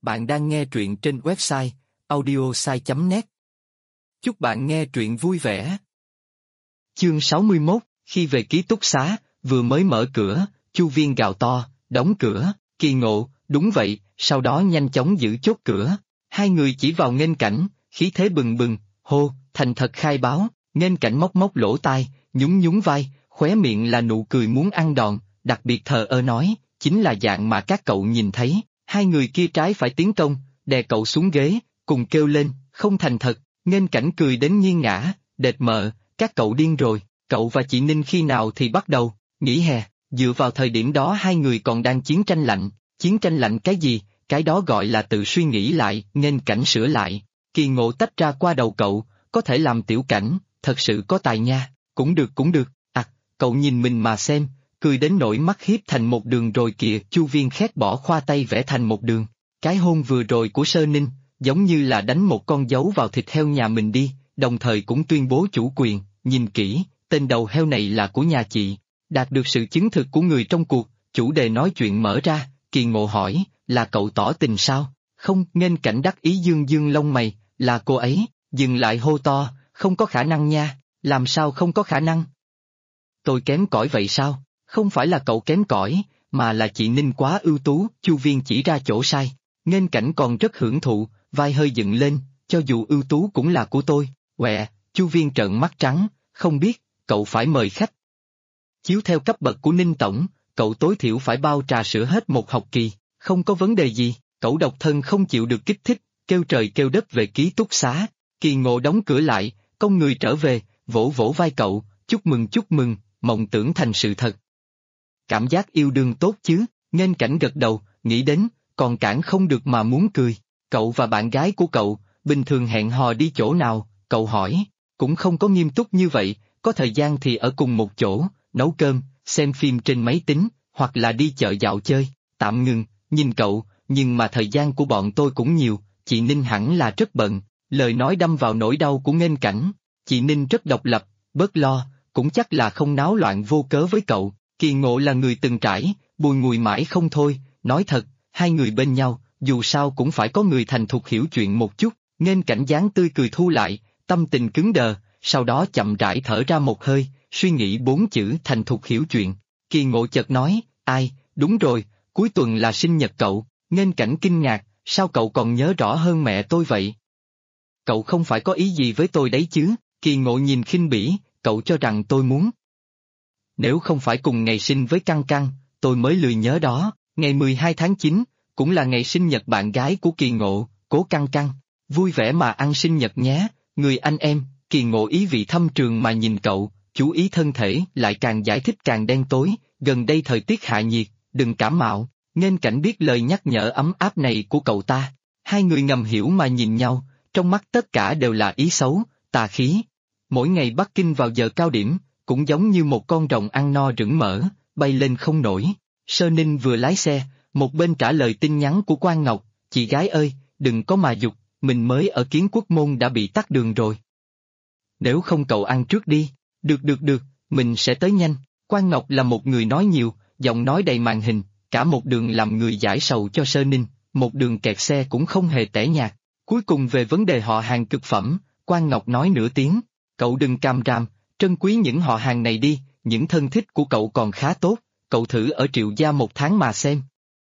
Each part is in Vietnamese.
Bạn đang nghe truyện trên website audiosai.net. Chúc bạn nghe truyện vui vẻ. Chương 61, khi về ký túc xá, vừa mới mở cửa, Chu Viên gào to, đóng cửa, Kỳ Ngộ, đúng vậy, sau đó nhanh chóng giữ chốt cửa. Hai người chỉ vào Nghênh Cảnh, khí thế bừng bừng, hô, thành thật khai báo. Nghênh Cảnh móc móc lỗ tai, nhún nhún vai, khóe miệng là nụ cười muốn ăn đòn, đặc biệt thờ ơ nói, chính là dạng mà các cậu nhìn thấy. Hai người kia trái phải tiến công, đè cậu xuống ghế, cùng kêu lên, không thành thật. Nghênh Cảnh cười đến nghiêng ngã, đệt mợ, các cậu điên rồi, cậu và chị Ninh khi nào thì bắt đầu, nghỉ hè. Dựa vào thời điểm đó hai người còn đang chiến tranh lạnh cái gì, cái đó gọi là tự suy nghĩ lại. Nghênh Cảnh sửa lại, Kỳ Ngộ tách ra qua đầu cậu, có thể làm tiểu cảnh, thật sự có tài nha, cũng được, cậu nhìn mình mà xem, cười đến nỗi mắt hiếp thành một đường rồi kìa. Chu Viên khét bỏ khoa tay vẽ thành một đường. Cái hôn vừa rồi của Sơ Ninh, giống như là đánh một con dấu vào thịt heo nhà mình đi, đồng thời cũng tuyên bố chủ quyền, nhìn kỹ, tên đầu heo này là của nhà chị. Đạt được sự chứng thực của người trong cuộc, chủ đề nói chuyện mở ra. Kỳ Ngộ hỏi, là cậu tỏ tình sao? Không. Nghênh Cảnh đắc ý dương dương lông mày, là cô ấy. Dừng lại hô to, không có khả năng nha, làm sao không có khả năng? Tôi kém cỏi vậy sao? Không phải là cậu kém cỏi, mà là chị Ninh quá ưu tú. Chu Viên chỉ ra chỗ sai. Nghênh Cảnh còn rất hưởng thụ, vai hơi dựng lên, cho dù ưu tú cũng là của tôi. Quẹ, Chu Viên trợn mắt trắng, không biết, cậu phải mời khách. Chiếu theo cấp bậc của Ninh Tổng, cậu tối thiểu phải bao trà sữa hết một học kỳ, không có vấn đề gì. Cậu độc thân không chịu được kích thích, kêu trời kêu đất về ký túc xá. Kỳ Ngộ đóng cửa lại, con người trở về, vỗ vỗ vai cậu, chúc mừng, mộng tưởng thành sự thật. Cảm giác yêu đương tốt chứ? Nghênh Cảnh gật đầu, nghĩ đến, còn cản không được mà muốn cười. Cậu và bạn gái của cậu, bình thường hẹn hò đi chỗ nào? Cậu hỏi, cũng không có nghiêm túc như vậy, có thời gian thì ở cùng một chỗ, nấu cơm, xem phim trên máy tính, hoặc là đi chợ dạo chơi. Tạm ngừng, nhìn cậu, nhưng mà thời gian của bọn tôi cũng nhiều, chị Ninh hẳn là rất bận. Lời nói đâm vào nỗi đau của Nghênh Cảnh. Chị Ninh rất độc lập, bớt lo, cũng chắc là không náo loạn vô cớ với cậu. Kỳ Ngộ là người từng trải, bùi ngùi mãi không thôi. Nói thật, hai người bên nhau, dù sao cũng phải có người thành thục hiểu chuyện một chút. Nghênh Cảnh dáng tươi cười thu lại, tâm tình cứng đờ, sau đó chậm rãi thở ra một hơi, suy nghĩ 4 chữ thành thục hiểu chuyện. Kỳ Ngộ chợt nói, ai, đúng rồi, cuối tuần là sinh nhật cậu. Nghênh Cảnh kinh ngạc, sao cậu còn nhớ rõ hơn mẹ tôi vậy? Cậu không phải có ý gì với tôi đấy chứ? Kỳ Ngộ nhìn khinh bỉ, cậu cho rằng tôi muốn. Nếu không phải cùng ngày sinh với Căng Căng, tôi mới lười nhớ đó. Ngày 12 tháng 9, cũng là ngày sinh nhật bạn gái của Kỳ Ngộ, Cố Căng Căng. Vui vẻ mà ăn sinh nhật nhé, người anh em. Kỳ Ngộ ý vị thâm trường mà nhìn cậu, chú ý thân thể, lại càng giải thích càng đen tối. Gần đây thời tiết hạ nhiệt, đừng cảm mạo. Nghênh Cảnh biết lời nhắc nhở ấm áp này của cậu ta. Hai người ngầm hiểu mà nhìn nhau, trong mắt tất cả đều là ý xấu, tà khí. Mỗi ngày Bắc Kinh vào giờ cao điểm, cũng giống như một con rồng ăn no rửng mỡ, bay lên không nổi. Sơ Ninh vừa lái xe, một bên trả lời tin nhắn của Quan Ngọc, chị gái ơi, đừng có mà giục, mình mới ở Kiến Quốc Môn đã bị tắc đường rồi. Nếu không cậu ăn trước đi. Được, mình sẽ tới nhanh. Quan Ngọc là một người nói nhiều, giọng nói đầy màn hình, cả một đường làm người giải sầu cho Sơ Ninh, một đường kẹt xe cũng không hề tẻ nhạt. Cuối cùng về vấn đề họ hàng cực phẩm, Quan Ngọc nói nửa tiếng, cậu đừng càm ràm, trân quý những họ hàng này đi, những thân thích của cậu còn khá tốt, cậu thử ở Triệu gia 1 tháng mà xem.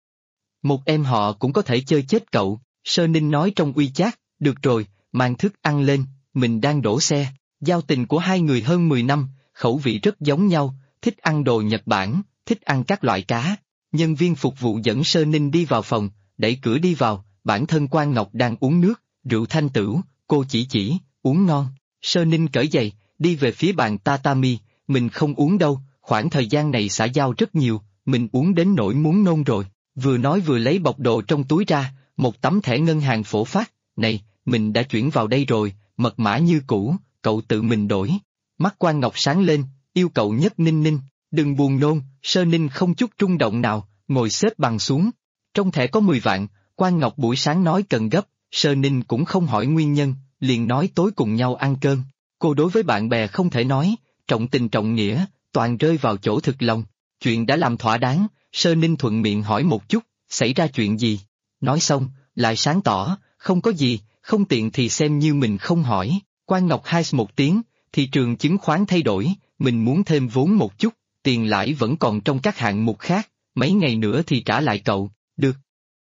Một em họ cũng có thể chơi chết cậu. Sơ Ninh nói trong WeChat, được rồi, mang thức ăn lên, mình đang đổ xe. Giao tình của hai người hơn 10 năm, khẩu vị rất giống nhau, thích ăn đồ Nhật Bản, thích ăn các loại cá. Nhân viên phục vụ dẫn Sơ Ninh đi vào phòng, đẩy cửa đi vào, bản thân Quan Ngọc đang uống nước, rượu thanh tửu, cô chỉ, uống ngon. Sơ Ninh cởi giày, đi về phía bàn tatami, mình không uống đâu, khoảng thời gian này xã giao rất nhiều, mình uống đến nỗi muốn nôn rồi. Vừa nói vừa lấy bọc đồ trong túi ra, một tấm thẻ ngân hàng phổ phát, này, mình đã chuyển vào đây rồi, mật mã như cũ, cậu tự mình đổi. Mắt Quan Ngọc sáng lên, yêu cậu nhất Ninh, đừng buồn nôn. Sơ Ninh không chút rung động nào, ngồi xếp bằng xuống. Trong thẻ có 10 vạn, Quan Ngọc buổi sáng nói cần gấp, Sơ Ninh cũng không hỏi nguyên nhân, liền nói tối cùng nhau ăn cơm. Cô đối với bạn bè không thể nói, trọng tình trọng nghĩa, toàn rơi vào chỗ thực lòng. Chuyện đã làm thỏa đáng, Sơ Ninh thuận miệng hỏi một chút, xảy ra chuyện gì? Nói xong, lại sáng tỏ, không có gì, không tiện thì xem như mình không hỏi. Quan Ngọc hai một tiếng, thị trường chứng khoán thay đổi, mình muốn thêm vốn một chút, tiền lãi vẫn còn trong các hạng mục khác, mấy ngày nữa thì trả lại cậu, được.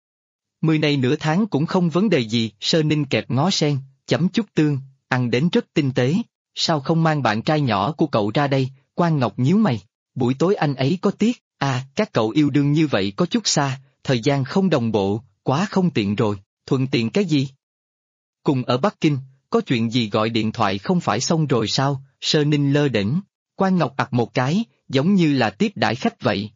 10 này nửa tháng cũng không vấn đề gì, Sơ Ninh kẹp ngó sen, chấm chút tương, ăn đến rất tinh tế, sao không mang bạn trai nhỏ của cậu ra đây, Quan Ngọc nhíu mày, buổi tối anh ấy có tiết, các cậu yêu đương như vậy có chút xa, thời gian không đồng bộ, quá không tiện rồi, thuận tiện cái gì? Cùng ở Bắc Kinh, có chuyện gì gọi điện thoại không phải xong rồi sao, Sơ Ninh lơ đễnh, Quan Ngọc ặt một cái, giống như là tiếp đãi khách vậy.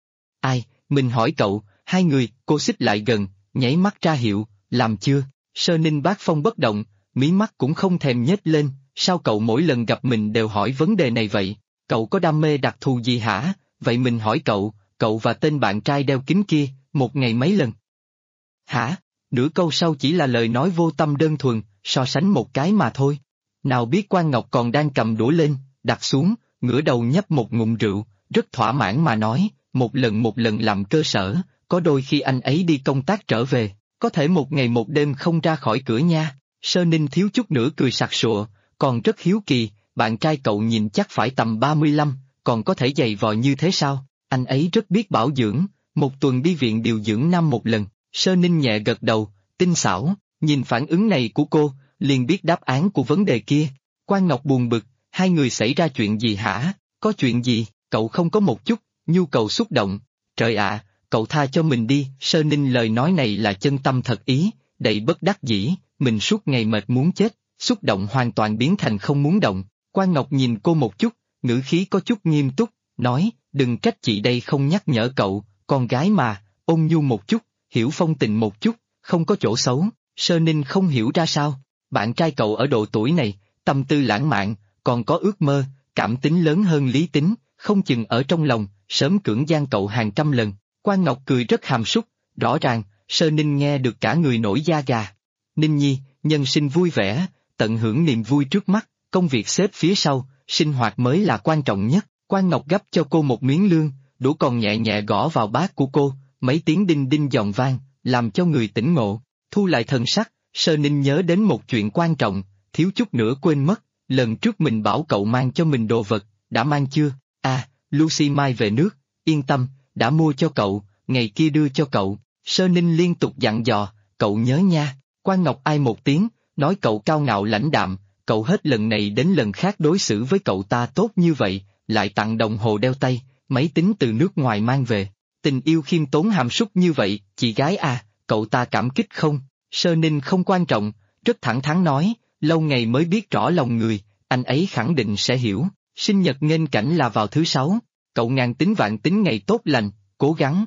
Mình hỏi cậu, hai người, cô xích lại gần, nháy mắt ra hiệu, làm chưa, Sơ Ninh bác phong bất động, mí mắt cũng không thèm nhếch lên, sao cậu mỗi lần gặp mình đều hỏi vấn đề này vậy, cậu có đam mê đặc thù gì hả, vậy mình hỏi cậu và tên bạn trai đeo kính kia, một ngày mấy lần? Hả? Nửa câu sau chỉ là lời nói vô tâm đơn thuần, so sánh một cái mà thôi. Nào biết Quan Ngọc còn đang cầm đũa lên, đặt xuống, ngửa đầu nhấp một ngụm rượu, rất thỏa mãn mà nói, một lần làm cơ sở, có đôi khi anh ấy đi công tác trở về, có thể một ngày một đêm không ra khỏi cửa nha. Sơ Ninh thiếu chút nữa cười sặc sụa, còn rất hiếu kỳ, bạn trai cậu nhìn chắc phải tầm 35, còn có thể dày vò như thế sao? Anh ấy rất biết bảo dưỡng, một tuần đi viện điều dưỡng năm một lần. Sơ Ninh nhẹ gật đầu, tinh xảo, nhìn phản ứng này của cô, liền biết đáp án của vấn đề kia. Quan Ngọc buồn bực, hai người xảy ra chuyện gì hả? Có chuyện gì? Cậu không có một chút nhu cầu xúc động. Trời ạ, cậu tha cho mình đi. Sơ Ninh lời nói này là chân tâm thật ý, đầy bất đắc dĩ, mình suốt ngày mệt muốn chết, xúc động hoàn toàn biến thành không muốn động. Quan Ngọc nhìn cô một chút, ngữ khí có chút nghiêm túc, nói, đừng trách chị đây không nhắc nhở cậu, con gái mà, ôn nhu một chút, hiểu phong tình một chút, không có chỗ xấu. Sơ Ninh không hiểu ra sao, bạn trai cậu ở độ tuổi này, tâm tư lãng mạn, còn có ước mơ, cảm tính lớn hơn lý tính, không chừng ở trong lòng, sớm cưỡng gian cậu hàng trăm lần. Quan Ngọc cười rất hàm súc, rõ ràng, Sơ Ninh nghe được cả người nổi da gà. Ninh Nhi, nhân sinh vui vẻ, tận hưởng niềm vui trước mắt, công việc xếp phía sau, sinh hoạt mới là quan trọng nhất. Quan Ngọc gắp cho cô một miếng lương, đũa còn nhẹ nhẹ gõ vào bát của cô, mấy tiếng đinh đinh giòn vang, làm cho người tỉnh ngộ. Thu lại thần sắc, Sơ Ninh nhớ đến một chuyện quan trọng, thiếu chút nữa quên mất, lần trước mình bảo cậu mang cho mình đồ vật, đã mang chưa? Lucy mai về nước, yên tâm, đã mua cho cậu, ngày kia đưa cho cậu. Sơ Ninh liên tục dặn dò, cậu nhớ nha. Quan Ngọc ai một tiếng, nói cậu cao ngạo lãnh đạm, cậu hết lần này đến lần khác đối xử với cậu ta tốt như vậy, lại tặng đồng hồ đeo tay, máy tính từ nước ngoài mang về. Tình yêu khiêm tốn hàm súc như vậy, chị gái cậu ta cảm kích không? Sơ Ninh không quan trọng, rất thẳng thắn nói, lâu ngày mới biết rõ lòng người, anh ấy khẳng định sẽ hiểu. Sinh nhật nghênh cảnh là vào thứ 6, cậu ngàn tính vạn tính ngày tốt lành, cố gắng.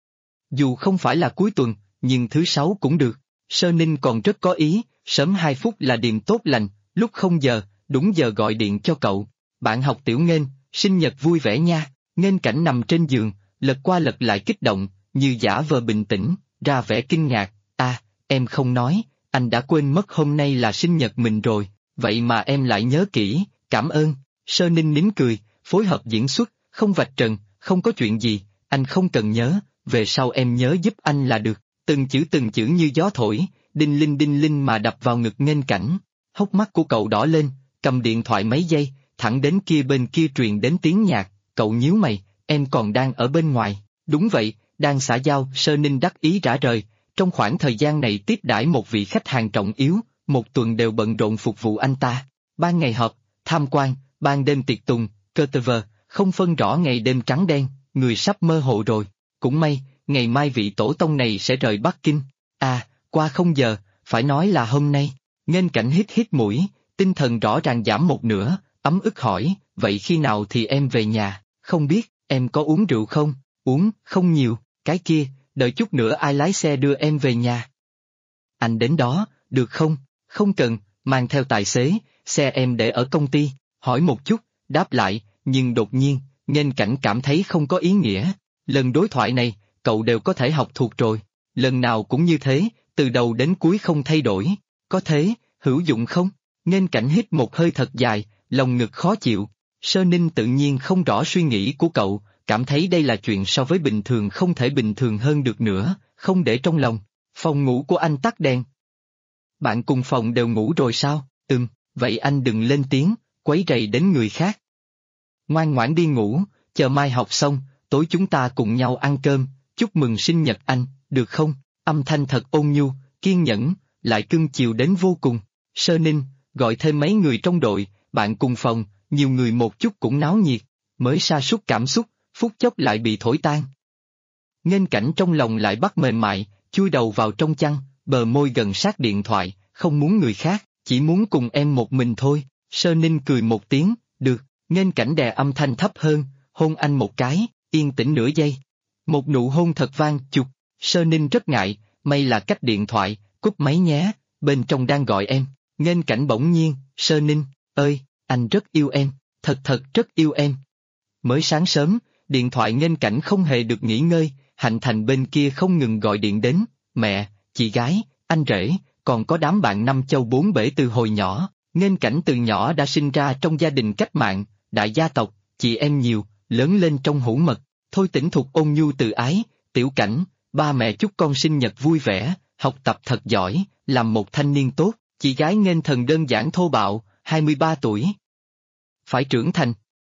Dù không phải là cuối tuần, nhưng thứ 6 cũng được. Sơ Ninh còn rất có ý, sớm 2 phút là điềm tốt lành, lúc 0 giờ, đúng giờ gọi điện cho cậu. Bạn học Tiểu Nghênh, sinh nhật vui vẻ nha. Nghênh cảnh nằm trên giường, lật qua lật lại kích động, như giả vờ bình tĩnh, ra vẻ kinh ngạc. Em không nói, anh đã quên mất hôm nay là sinh nhật mình rồi, vậy mà em lại nhớ kỹ, cảm ơn. Sơ Ninh nín cười, phối hợp diễn xuất, không vạch trần, không có chuyện gì, anh không cần nhớ, về sau em nhớ giúp anh là được. Từng chữ như gió thổi, đinh linh mà đập vào ngực Nghênh cảnh. Hốc mắt của cậu đỏ lên, cầm điện thoại mấy giây, thẳng đến bên kia truyền đến tiếng nhạc, cậu nhíu mày, em còn đang ở bên ngoài. Đúng vậy, đang xã giao. Sơ Ninh đắc ý rã rời, trong khoảng thời gian này tiếp đãi một vị khách hàng trọng yếu, một tuần đều bận rộn phục vụ anh ta. Ban ngày họp, tham quan, ban đêm tiệc tùng, curve, không phân rõ ngày đêm trắng đen, người sắp mơ hồ rồi. Cũng may, ngày mai vị tổ tông này sẽ rời Bắc Kinh. Qua 0 giờ, phải nói là hôm nay. Nghênh cảnh hít mũi, tinh thần rõ ràng giảm một nửa, ấm ức hỏi, vậy khi nào thì em về nhà? Không biết, em có uống rượu không? Uống, không nhiều, cái kia, đợi chút nữa ai lái xe đưa em về nhà? Anh đến đó, được không? Không cần, mang theo tài xế, xe em để ở công ty. Hỏi một chút, đáp lại, nhưng đột nhiên, Nghênh cảnh cảm thấy không có ý nghĩa. Lần đối thoại này, cậu đều có thể học thuộc rồi. Lần nào cũng như thế, từ đầu đến cuối không thay đổi. Có thế, hữu dụng không? Nghênh cảnh hít một hơi thật dài, lòng ngực khó chịu. Sơ Ninh tự nhiên không rõ suy nghĩ của cậu, cảm thấy đây là chuyện so với bình thường không thể bình thường hơn được nữa, không để trong lòng. Phòng ngủ của anh tắt đèn. Bạn cùng phòng đều ngủ rồi sao? Vậy anh đừng lên tiếng, quấy rầy đến người khác. Ngoan ngoãn đi ngủ, chờ mai học xong, tối chúng ta cùng nhau ăn cơm, chúc mừng sinh nhật anh, được không? Âm thanh thật ôn nhu, kiên nhẫn, lại cưng chiều đến vô cùng. Sơ Ninh, gọi thêm mấy người trong đội, bạn cùng phòng, nhiều người một chút cũng náo nhiệt, mới sa sút cảm xúc, phút chốc lại bị thổi tan. Nghênh Cảnh trong lòng lại bắt mềm mại, chui đầu vào trong chăn, bờ môi gần sát điện thoại, không muốn người khác, chỉ muốn cùng em một mình thôi. Sơ Ninh cười một tiếng, được. Nghênh Cảnh đè âm thanh thấp hơn, hôn anh một cái, yên tĩnh nửa giây. Một nụ hôn thật vang, chục. Sơ Ninh rất ngại, may là cách điện thoại, cúp máy nhé, bên trong đang gọi em. Nghênh Cảnh bỗng nhiên, Sơ Ninh, ơi, anh rất yêu em, thật thật rất yêu em. Mới sáng sớm, điện thoại Nghênh Cảnh không hề được nghỉ ngơi, Hạnh Thành bên kia không ngừng gọi điện đến, mẹ, chị gái, anh rể, còn có đám bạn năm châu bốn bể từ hồi nhỏ. Nghênh Cảnh từ nhỏ đã sinh ra trong gia đình cách mạng, đại gia tộc, chị em nhiều, lớn lên trong hữu mật, Thôi Tĩnh Thục ôn nhu từ ái, Tiểu Cảnh, ba mẹ chúc con sinh nhật vui vẻ, học tập thật giỏi, làm một thanh niên tốt, chị gái Nghênh Thần đơn giản thô bạo, 23 tuổi. Phải trưởng thành.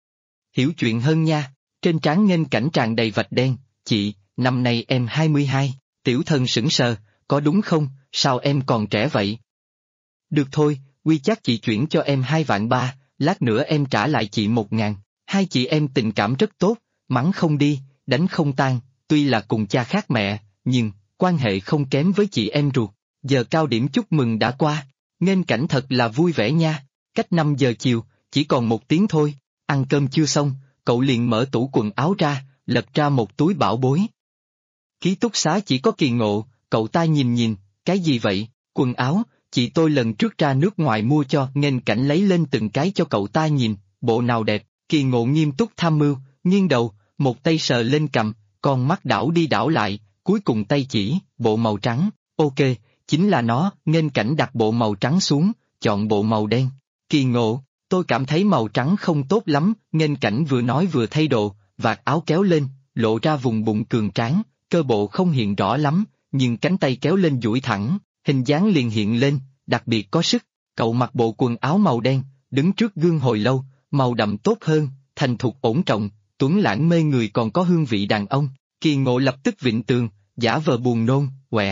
Hiểu chuyện hơn nha, trên trán Nghênh Cảnh tràn đầy vạch đen, chị, năm nay em 22, Tiểu Thần sững sờ, có đúng không, sao em còn trẻ vậy? Được thôi, quy chắc chị chuyển cho em 2.300.000, lát nữa em trả lại chị 1.000. Hai chị em tình cảm rất tốt, mắng không đi, đánh không tan, tuy là cùng cha khác mẹ, nhưng quan hệ không kém với chị em ruột. Giờ cao điểm chúc mừng đã qua, Nghênh Cảnh thật là vui vẻ nha. Cách 5 giờ chiều, chỉ còn 1 tiếng thôi, ăn cơm chưa xong, cậu liền mở tủ quần áo ra, lật ra một túi bảo bối. Ký túc xá chỉ có Kỳ Ngộ, cậu ta nhìn nhìn, cái gì vậy, quần áo, chị tôi lần trước ra nước ngoài mua cho. Nghênh Cảnh lấy lên từng cái cho cậu ta nhìn, bộ nào đẹp. Kỳ Ngộ nghiêm túc tham mưu, nghiêng đầu, một tay sờ lên cằm, con mắt đảo đi đảo lại, cuối cùng tay chỉ, bộ màu trắng, ok, chính là nó. Nghênh Cảnh đặt bộ màu trắng xuống, chọn bộ màu đen. Kỳ Ngộ, tôi cảm thấy màu trắng không tốt lắm. Nghênh Cảnh vừa nói vừa thay đồ, vạt áo kéo lên, lộ ra vùng bụng cường tráng, cơ bộ không hiện rõ lắm, nhưng cánh tay kéo lên duỗi thẳng, hình dáng liền hiện lên, đặc biệt có sức. Cậu mặc bộ quần áo màu đen, đứng trước gương hồi lâu, màu đậm tốt hơn, thành thục ổn trọng, tuấn lãng mê người còn có hương vị đàn ông. Kỳ Ngộ lập tức vịn tường, giả vờ buồn nôn,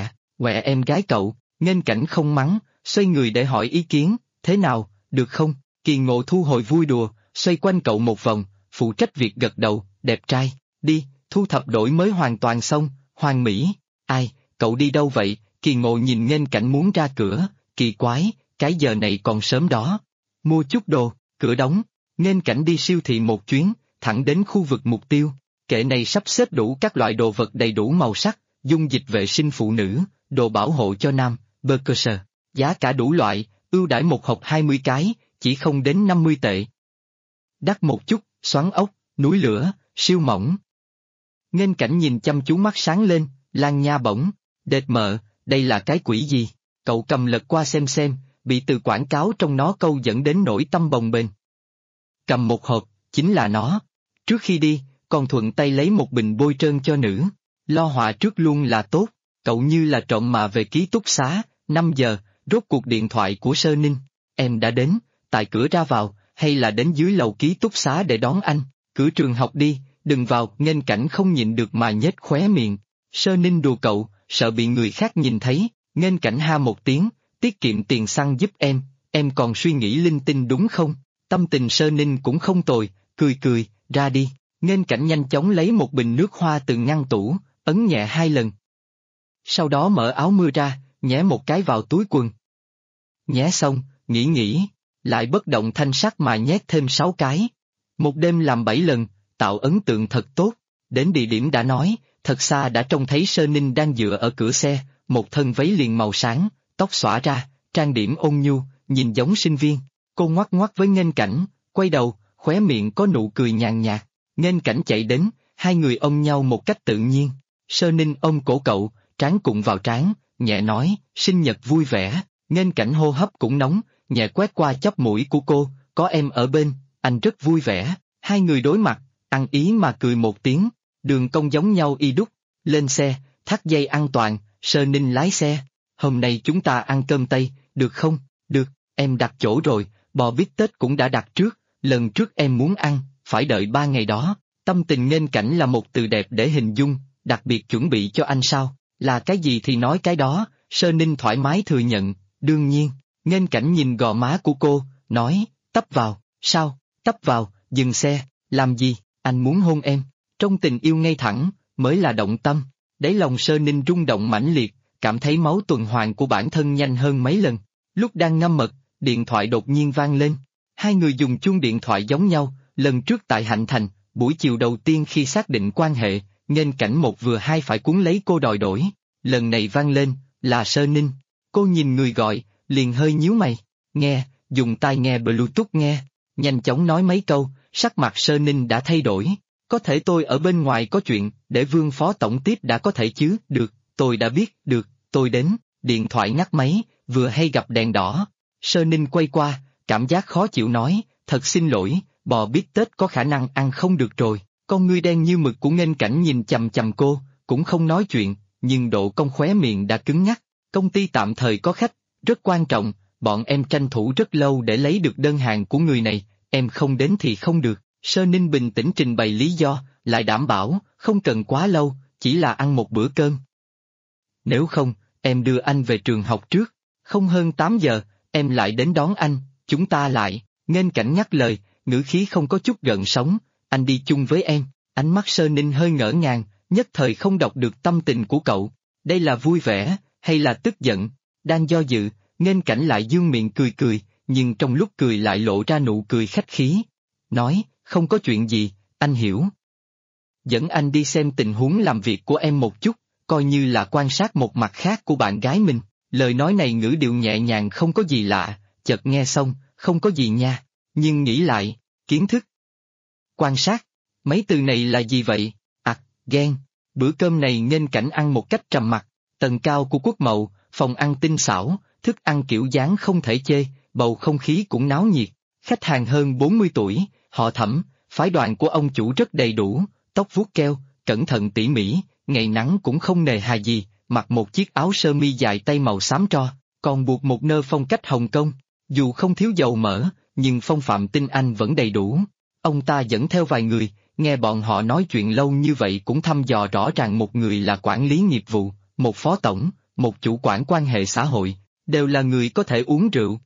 quẹ em gái cậu. Nghênh Cảnh không mắng, xoay người để hỏi ý kiến, thế nào, được không? Kỳ Ngộ thu hồi vui đùa, xoay quanh cậu một vòng, phụ trách việc gật đầu, đẹp trai, đi, thu thập đổi mới hoàn toàn xong, hoàn mỹ. Ai, cậu đi đâu vậy? Kỳ Ngộ nhìn Nghênh Cảnh muốn ra cửa, kỳ quái, cái giờ này còn sớm đó. Mua chút đồ, cửa đóng, Nghênh Cảnh đi siêu thị một chuyến, thẳng đến khu vực mục tiêu. Kệ này sắp xếp đủ các loại đồ vật đầy đủ màu sắc, dung dịch vệ sinh phụ nữ, đồ bảo hộ cho nam, bơ cơ sở, giá cả đủ loại, ưu đãi một hộp 20 cái, chỉ không đến 50 tệ. Đắt một chút, xoắn ốc, núi lửa, siêu mỏng. Nghênh Cảnh nhìn chăm chú mắt sáng lên, Lan Nha bỗng, đệt mợ, đây là cái quỷ gì? Cậu cầm lật qua xem, bị từ quảng cáo trong nó câu dẫn đến nỗi tâm bồng bềnh. Cầm một hộp, chính là nó. Trước khi đi, còn thuận tay lấy một bình bôi trơn cho nữ. Lo họa trước luôn là tốt, cậu như là trộm mà về ký túc xá. 5 giờ, rốt cuộc điện thoại của Sơ Ninh. Em đã đến, tại cửa ra vào, hay là đến dưới lầu ký túc xá để đón anh? Cửa trường học đi, đừng vào. Nghênh Cảnh không nhịn được mà nhếch khóe miệng. Sơ Ninh đùa cậu, sợ bị người khác nhìn thấy. Nghênh Cảnh ha một tiếng, tiết kiệm tiền xăng giúp em còn suy nghĩ linh tinh đúng không? Tâm tình Sơ Ninh cũng không tồi, cười, ra đi. Nghênh Cảnh nhanh chóng lấy một bình nước hoa từ ngăn tủ, ấn nhẹ 2 lần. Sau đó mở áo mưa ra, nhé một cái vào túi quần. Nhé xong, nghĩ, lại bất động thanh sắc mà nhét thêm 6 cái. Một đêm làm 7 lần, tạo ấn tượng thật tốt. Đến địa điểm đã nói, thật xa đã trông thấy Sơ Ninh đang dựa ở cửa xe, một thân váy liền màu sáng, tóc xõa ra, trang điểm ôn nhu, nhìn giống sinh viên. Cô ngoắc ngoắc với Nghênh Cảnh, quay đầu, khóe miệng có nụ cười nhàn nhạt. Nghênh Cảnh chạy đến, hai người ôm nhau một cách tự nhiên. Sơ Ninh ôm cổ cậu, trán cụng vào trán, nhẹ nói, sinh nhật vui vẻ. Nghênh Cảnh hô hấp cũng nóng, nhẹ quét qua chóp mũi của cô, có em ở bên, anh rất vui vẻ. Hai người đối mặt, ăn ý mà cười một tiếng, đường cong giống nhau y đúc. Lên xe, thắt dây an toàn, Sơ Ninh lái xe. Hôm nay chúng ta ăn cơm Tây, được không? Được, em đặt chỗ rồi, bò bít tết cũng đã đặt trước, lần trước em muốn ăn, phải đợi 3 ngày đó. Tâm tình nghênh cảnh là một từ đẹp để hình dung, đặc biệt chuẩn bị cho anh sao? Là cái gì thì nói cái đó, Sơ Ninh thoải mái thừa nhận, đương nhiên. Nghênh cảnh nhìn gò má của cô, nói, tấp vào, sao, tấp vào, dừng xe, làm gì, anh muốn hôn em. Trong tình yêu ngay thẳng, mới là động tâm. Đáy lòng Sơ Ninh rung động mãnh liệt, cảm thấy máu tuần hoàn của bản thân nhanh hơn mấy lần. Lúc đang ngâm mật, điện thoại đột nhiên vang lên. Hai người dùng chuông điện thoại giống nhau, lần trước tại Hạnh Thành, buổi chiều đầu tiên khi xác định quan hệ, nghênh cảnh một vừa hai phải cuốn lấy cô đòi đổi. Lần này vang lên, là Sơ Ninh. Cô nhìn người gọi, liền hơi nhíu mày. Nghe, dùng tai nghe Bluetooth nghe. Nhanh chóng nói mấy câu, sắc mặt Sơ Ninh đã thay đổi. Có thể tôi ở bên ngoài có chuyện, để Vương Phó Tổng tiếp đã có thể chứ, được, tôi đã biết, được, tôi đến. Điện thoại ngắt máy, vừa hay gặp đèn đỏ. Sơ Ninh quay qua, cảm giác khó chịu nói, thật xin lỗi, bò bít tết có khả năng ăn không được rồi. Con ngươi đen như mực của nghênh cảnh nhìn chằm chằm cô, cũng không nói chuyện, nhưng độ cong khóe miệng đã cứng nhắc. Công ty tạm thời có khách, rất quan trọng, bọn em tranh thủ rất lâu để lấy được đơn hàng của người này, em không đến thì không được. Sơ Ninh bình tĩnh trình bày lý do, lại đảm bảo, không cần quá lâu, chỉ là ăn một bữa cơm. Nếu không, em đưa anh về trường học trước, không hơn 8 giờ, em lại đến đón anh, chúng ta lại, nghênh cảnh nhắc lời, ngữ khí không có chút gợn sóng, anh đi chung với em. Ánh mắt Sơ Ninh hơi ngỡ ngàng, nhất thời không đọc được tâm tình của cậu, đây là vui vẻ, hay là tức giận, đang do dự, nghênh cảnh lại dương miệng cười cười, nhưng trong lúc cười lại lộ ra nụ cười khách khí. Nói, không có chuyện gì, anh hiểu. Dẫn anh đi xem tình huống làm việc của em một chút, coi như là quan sát một mặt khác của bạn gái mình. Lời nói này ngữ điệu nhẹ nhàng không có gì lạ, chợt nghe xong, không có gì nha, nhưng nghĩ lại, kiến thức. Quan sát, mấy từ này là gì vậy? Ghen. Bữa cơm này nghênh cảnh ăn một cách trầm mặc, tầng cao của Quốc Mậu, phòng ăn tinh xảo, thức ăn kiểu dáng không thể chê, bầu không khí cũng náo nhiệt. Khách hàng hơn 40 tuổi, họ Thẩm, phái đoàn của ông chủ rất đầy đủ, tóc vuốt keo, cẩn thận tỉ mỉ, ngày nắng cũng không nề hà gì, mặc một chiếc áo sơ mi dài tay màu xám tro, còn buộc một nơ phong cách Hồng Kông. Dù không thiếu dầu mỡ, nhưng phong phạm tinh anh vẫn đầy đủ. Ông ta dẫn theo vài người, nghe bọn họ nói chuyện lâu như vậy cũng thăm dò rõ ràng một người là quản lý nghiệp vụ, một phó tổng, một chủ quản quan hệ xã hội, đều là người có thể uống rượu.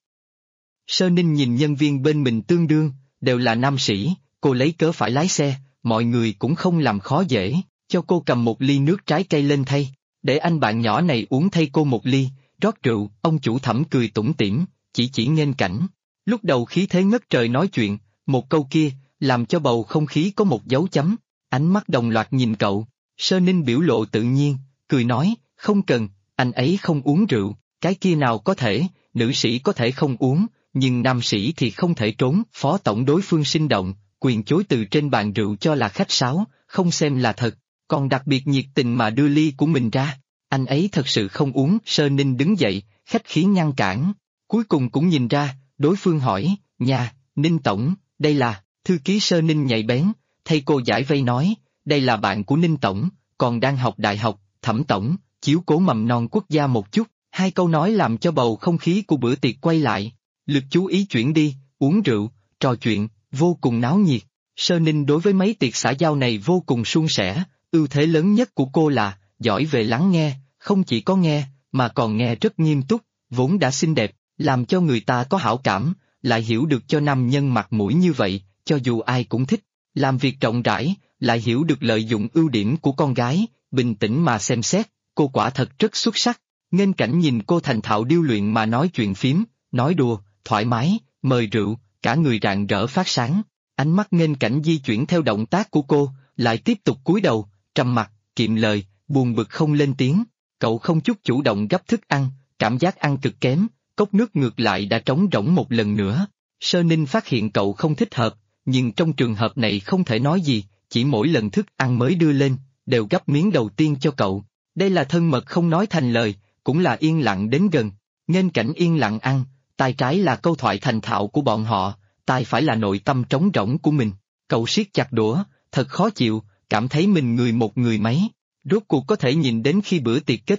Sơ Ninh nhìn nhân viên bên mình tương đương, đều là nam sĩ, cô lấy cớ phải lái xe, mọi người cũng không làm khó dễ, cho cô cầm một ly nước trái cây lên thay, để anh bạn nhỏ này uống thay cô một ly, rót rượu, ông chủ Thẩm cười tủm tỉm, chỉ nghênh cảnh. Lúc đầu khí thế ngất trời nói chuyện, một câu kia, làm cho bầu không khí có một dấu chấm, ánh mắt đồng loạt nhìn cậu, Sơ Ninh biểu lộ tự nhiên, cười nói, không cần, anh ấy không uống rượu, cái kia nào có thể, nữ sĩ có thể không uống, nhưng nam sĩ thì không thể trốn, phó tổng đối phương sinh động, quyền chối từ trên bàn rượu cho là khách sáo, không xem là thật, còn đặc biệt nhiệt tình mà đưa ly của mình ra, anh ấy thật sự không uống, Sơ Ninh đứng dậy, khách khí ngăn cản, cuối cùng cũng nhìn ra, đối phương hỏi, nhà, Ninh tổng, đây là... Thư ký Sơ Ninh nhạy bén, thay cô giải vây nói, đây là bạn của Ninh tổng, còn đang học đại học, Thẩm tổng, chiếu cố mầm non quốc gia một chút, hai câu nói làm cho bầu không khí của bữa tiệc quay lại, lực chú ý chuyển đi, uống rượu, trò chuyện, vô cùng náo nhiệt. Sơ Ninh đối với mấy tiệc xã giao này vô cùng suôn sẻ, ưu thế lớn nhất của cô là, giỏi về lắng nghe, không chỉ có nghe, mà còn nghe rất nghiêm túc, vốn đã xinh đẹp, làm cho người ta có hảo cảm, lại hiểu được cho nam nhân mặt mũi như vậy. Cho dù ai cũng thích, làm việc rộng rãi, lại hiểu được lợi dụng ưu điểm của con gái, bình tĩnh mà xem xét, cô quả thật rất xuất sắc. Nghênh cảnh nhìn cô thành thạo điêu luyện mà nói chuyện phím, nói đùa, thoải mái, mời rượu, cả người rạng rỡ phát sáng. Ánh mắt nghênh cảnh di chuyển theo động tác của cô, lại tiếp tục cúi đầu, trầm mặc, kiệm lời, buồn bực không lên tiếng. Cậu không chút chủ động gấp thức ăn, cảm giác ăn cực kém, cốc nước ngược lại đã trống rỗng một lần nữa. Sơ Ninh phát hiện cậu không thích hợp. Nhưng trong trường hợp này không thể nói gì, chỉ mỗi lần thức ăn mới đưa lên, đều gắp miếng đầu tiên cho cậu. Đây là thân mật không nói thành lời, cũng là yên lặng đến gần. Nghênh cảnh yên lặng ăn, tai trái là câu thoại thành thạo của bọn họ, tai phải là nội tâm trống rỗng của mình. Cậu siết chặt đũa, thật khó chịu, cảm thấy mình người một người mấy. Rốt cuộc có thể nhìn đến khi bữa tiệc kết thúc,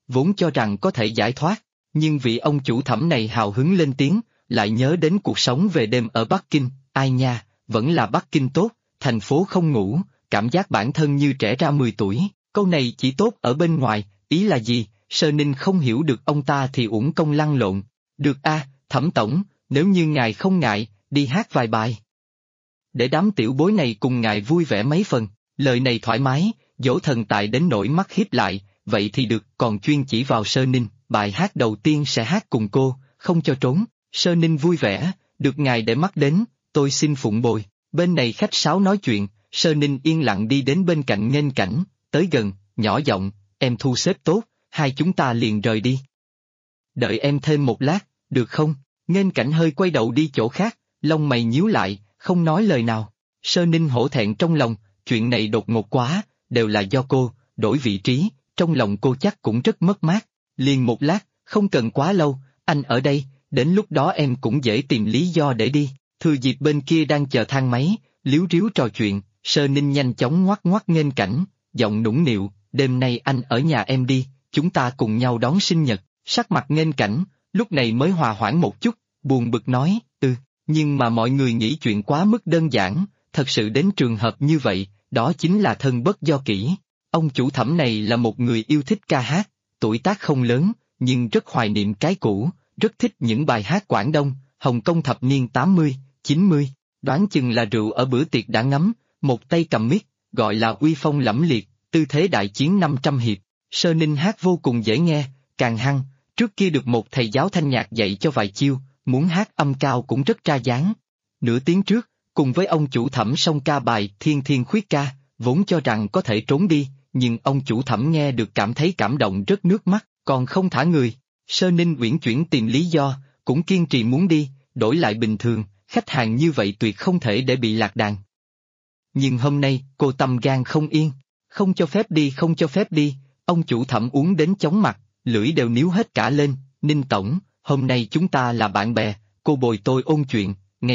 vốn cho rằng có thể giải thoát, nhưng vị ông chủ thẩm này hào hứng lên tiếng, lại nhớ đến cuộc sống về đêm ở Bắc Kinh, ai nha, vẫn là Bắc Kinh tốt, thành phố không ngủ, cảm giác bản thân như trẻ ra 10 tuổi, câu này chỉ tốt ở bên ngoài, ý là gì, Sơ Ninh không hiểu được ông ta thì uổng công lăn lộn. Được a, Thẩm tổng, nếu như ngài không ngại, đi hát vài bài. Để đám tiểu bối này cùng ngài vui vẻ mấy phần, lời này thoải mái, dỗ thần tài đến nỗi mắt híp lại, vậy thì được, còn chuyên chỉ vào Sơ Ninh, bài hát đầu tiên sẽ hát cùng cô, không cho trốn. Sơ Ninh vui vẻ, được ngài để mắt đến, tôi xin phụng bồi. Bên này khách sáo nói chuyện, Sơ Ninh yên lặng đi đến bên cạnh Nghênh Cảnh, tới gần, nhỏ giọng, em thu xếp tốt, hai chúng ta liền rời đi. Đợi em thêm một lát, được không? Nghênh Cảnh hơi quay đầu đi chỗ khác, lông mày nhíu lại, không nói lời nào. Sơ Ninh hổ thẹn trong lòng, chuyện này đột ngột quá, đều là do cô, đổi vị trí, trong lòng cô chắc cũng rất mất mát. Liền một lát, không cần quá lâu, anh ở đây, đến lúc đó em cũng dễ tìm lý do để đi. Thừa dịp bên kia đang chờ thang máy, líu ríu trò chuyện, Sơ Ninh nhanh chóng ngoắc ngoắc Nghênh Cảnh, giọng nũng nịu, đêm nay anh ở nhà em đi, chúng ta cùng nhau đón sinh nhật. Sắc mặt Nghênh Cảnh, lúc này mới hòa hoãn một chút, buồn bực nói, nhưng mà mọi người nghĩ chuyện quá mức đơn giản, thật sự đến trường hợp như vậy, đó chính là thân bất do kỷ. Ông chủ thẩm này là một người yêu thích ca hát, tuổi tác không lớn, nhưng rất hoài niệm cái cũ, rất thích những bài hát Quảng Đông, Hồng Kông thập niên 80, 90, đoán chừng là rượu ở bữa tiệc đã ngấm, một tay cầm mic, gọi là uy phong lẫm liệt, tư thế đại chiến 500 hiệp. Sơ Ninh hát vô cùng dễ nghe, càng hăng, trước kia được một thầy giáo thanh nhạc dạy cho vài chiêu, muốn hát âm cao cũng rất ra dáng. Nửa tiếng trước, cùng với ông chủ thẩm song ca bài Thiên Thiên Khuyết Ca, vốn cho rằng có thể trốn đi, nhưng ông chủ thẩm nghe được cảm thấy cảm động rớt nước mắt, còn không thả người. Sơ Ninh uyển chuyển tìm lý do, cũng kiên trì muốn đi, đổi lại bình thường, khách hàng như vậy tuyệt không thể để bị lạc đàn. Nhưng hôm nay, cô tâm gan không yên, không cho phép đi, không cho phép đi, ông chủ thẩm uống đến chóng mặt, lưỡi đều níu hết cả lên, Ninh tổng, hôm nay chúng ta là bạn bè, cô bồi tôi ôn chuyện,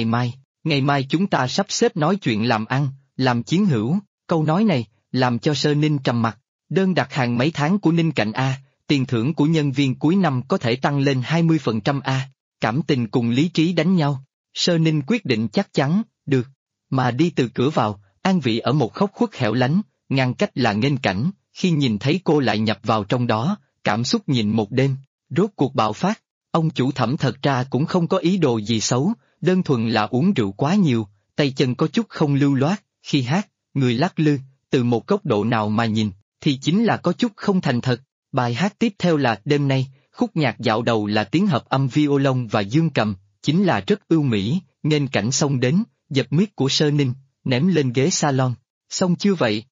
ngày mai chúng ta sắp xếp nói chuyện làm ăn, làm chiến hữu. Câu nói này, làm cho Sơ Ninh trầm mặt, đơn đặt hàng mấy tháng của Ninh Cảnh A, tiền thưởng của nhân viên cuối năm có thể tăng lên 20% A, cảm tình cùng lý trí đánh nhau. Sơ Ninh quyết định chắc chắn, được, mà đi từ cửa vào, an vị ở một góc khuất hẻo lánh, ngăn cách là Nghênh Cảnh, khi nhìn thấy cô lại nhập vào trong đó, cảm xúc nhìn một đêm, rốt cuộc bạo phát. Ông chủ thẩm thật ra cũng không có ý đồ gì xấu, đơn thuần là uống rượu quá nhiều, tay chân có chút không lưu loát, khi hát, người lắc lư, từ một góc độ nào mà nhìn, thì chính là có chút không thành thật. Bài hát tiếp theo là Đêm Nay, khúc nhạc dạo đầu là tiếng hợp âm violon và dương cầm, chính là rất ưu mỹ. Nghênh Cảnh xông đến, giật mic của Sơ Ninh, ném lên ghế salon. Xong chưa vậy?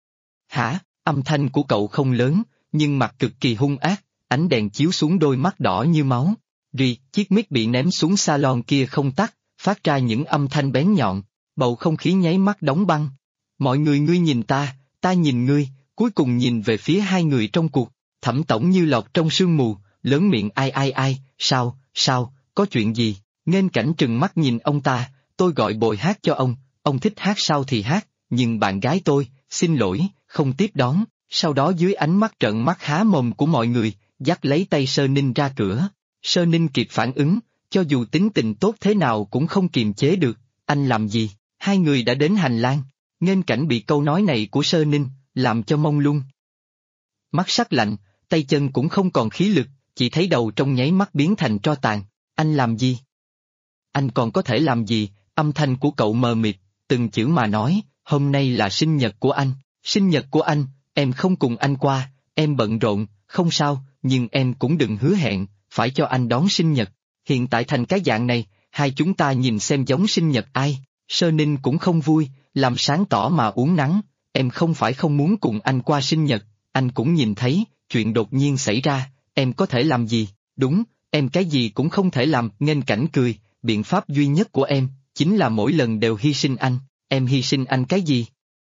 Hả? Âm thanh của cậu không lớn, nhưng mặt cực kỳ hung ác, ánh đèn chiếu xuống đôi mắt đỏ như máu. Chiếc mic bị ném xuống salon kia không tắt, phát ra những âm thanh bén nhọn, bầu không khí nháy mắt đóng băng. Mọi người ngươi nhìn ta, ta nhìn ngươi, cuối cùng nhìn về phía hai người trong cuộc. Thẩm tổng như lọt trong sương mù, lớn miệng ai, sao, có chuyện gì? Nghênh Cảnh trừng mắt nhìn ông ta, tôi gọi bồi hát cho ông thích hát sao thì hát, nhưng bạn gái tôi, xin lỗi, không tiếp đón. Sau đó dưới ánh mắt trợn mắt há mồm của mọi người, dắt lấy tay Sơ Ninh ra cửa. Sơ Ninh kịp phản ứng, cho dù tính tình tốt thế nào cũng không kiềm chế được, anh làm gì? Hai người đã đến hành lang, Nghênh Cảnh bị câu nói này của Sơ Ninh, làm cho mông lung. Mắt sắc lạnh, tay chân cũng không còn khí lực, chỉ thấy đầu trong nháy mắt biến thành tro tàn. Anh làm gì? Anh còn có thể làm gì? Âm thanh của cậu mờ mịt, từng chữ mà nói, hôm nay là sinh nhật của anh, sinh nhật của anh, em không cùng anh qua, em bận rộn, không sao, nhưng em cũng đừng hứa hẹn, phải cho anh đón sinh nhật. Hiện tại thành cái dạng này, hai chúng ta nhìn xem giống sinh nhật ai. Sơ Ninh cũng không vui, làm sáng tỏ mà uốn nắn, em không phải không muốn cùng anh qua sinh nhật, anh cũng nhìn thấy, chuyện đột nhiên xảy ra, em có thể làm gì? Đúng, em cái gì cũng không thể làm. Nghênh Cảnh cười, biện pháp duy nhất của em, chính là mỗi lần đều hy sinh anh. Em hy sinh anh cái gì?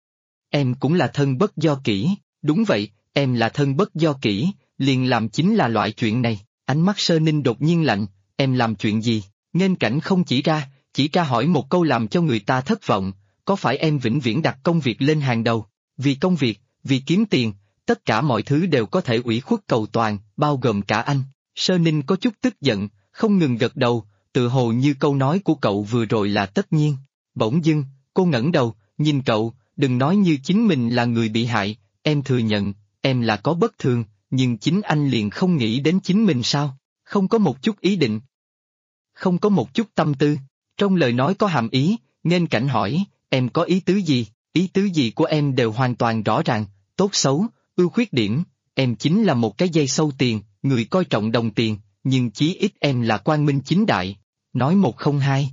Em cũng là thân bất do kỷ. Đúng vậy, em là thân bất do kỷ, liền làm chính là loại chuyện này. Ánh mắt Sơ Ninh đột nhiên lạnh, em làm chuyện gì? Nghênh Cảnh không chỉ ra hỏi một câu làm cho người ta thất vọng, có phải em vĩnh viễn đặt công việc lên hàng đầu? Vì công việc, vì kiếm tiền, tất cả mọi thứ đều có thể ủy khuất cầu toàn, bao gồm cả anh. Sơ Ninh có chút tức giận, không ngừng gật đầu, tự hồ như câu nói của cậu vừa rồi là tất nhiên. Bỗng dưng, cô ngẩng đầu, nhìn cậu, đừng nói như chính mình là người bị hại, em thừa nhận, em là có bất thường, nhưng chính anh liền không nghĩ đến chính mình sao? Không có một chút ý định. Không có một chút tâm tư. Trong lời nói có hàm ý, Nghênh Cảnh hỏi, em có ý tứ gì? Ý tứ gì của em đều hoàn toàn rõ ràng, tốt xấu, ưu khuyết điểm, em chính là một cái dây sâu tiền, người coi trọng đồng tiền, nhưng chí ít em là quang minh chính đại, nói một không hai.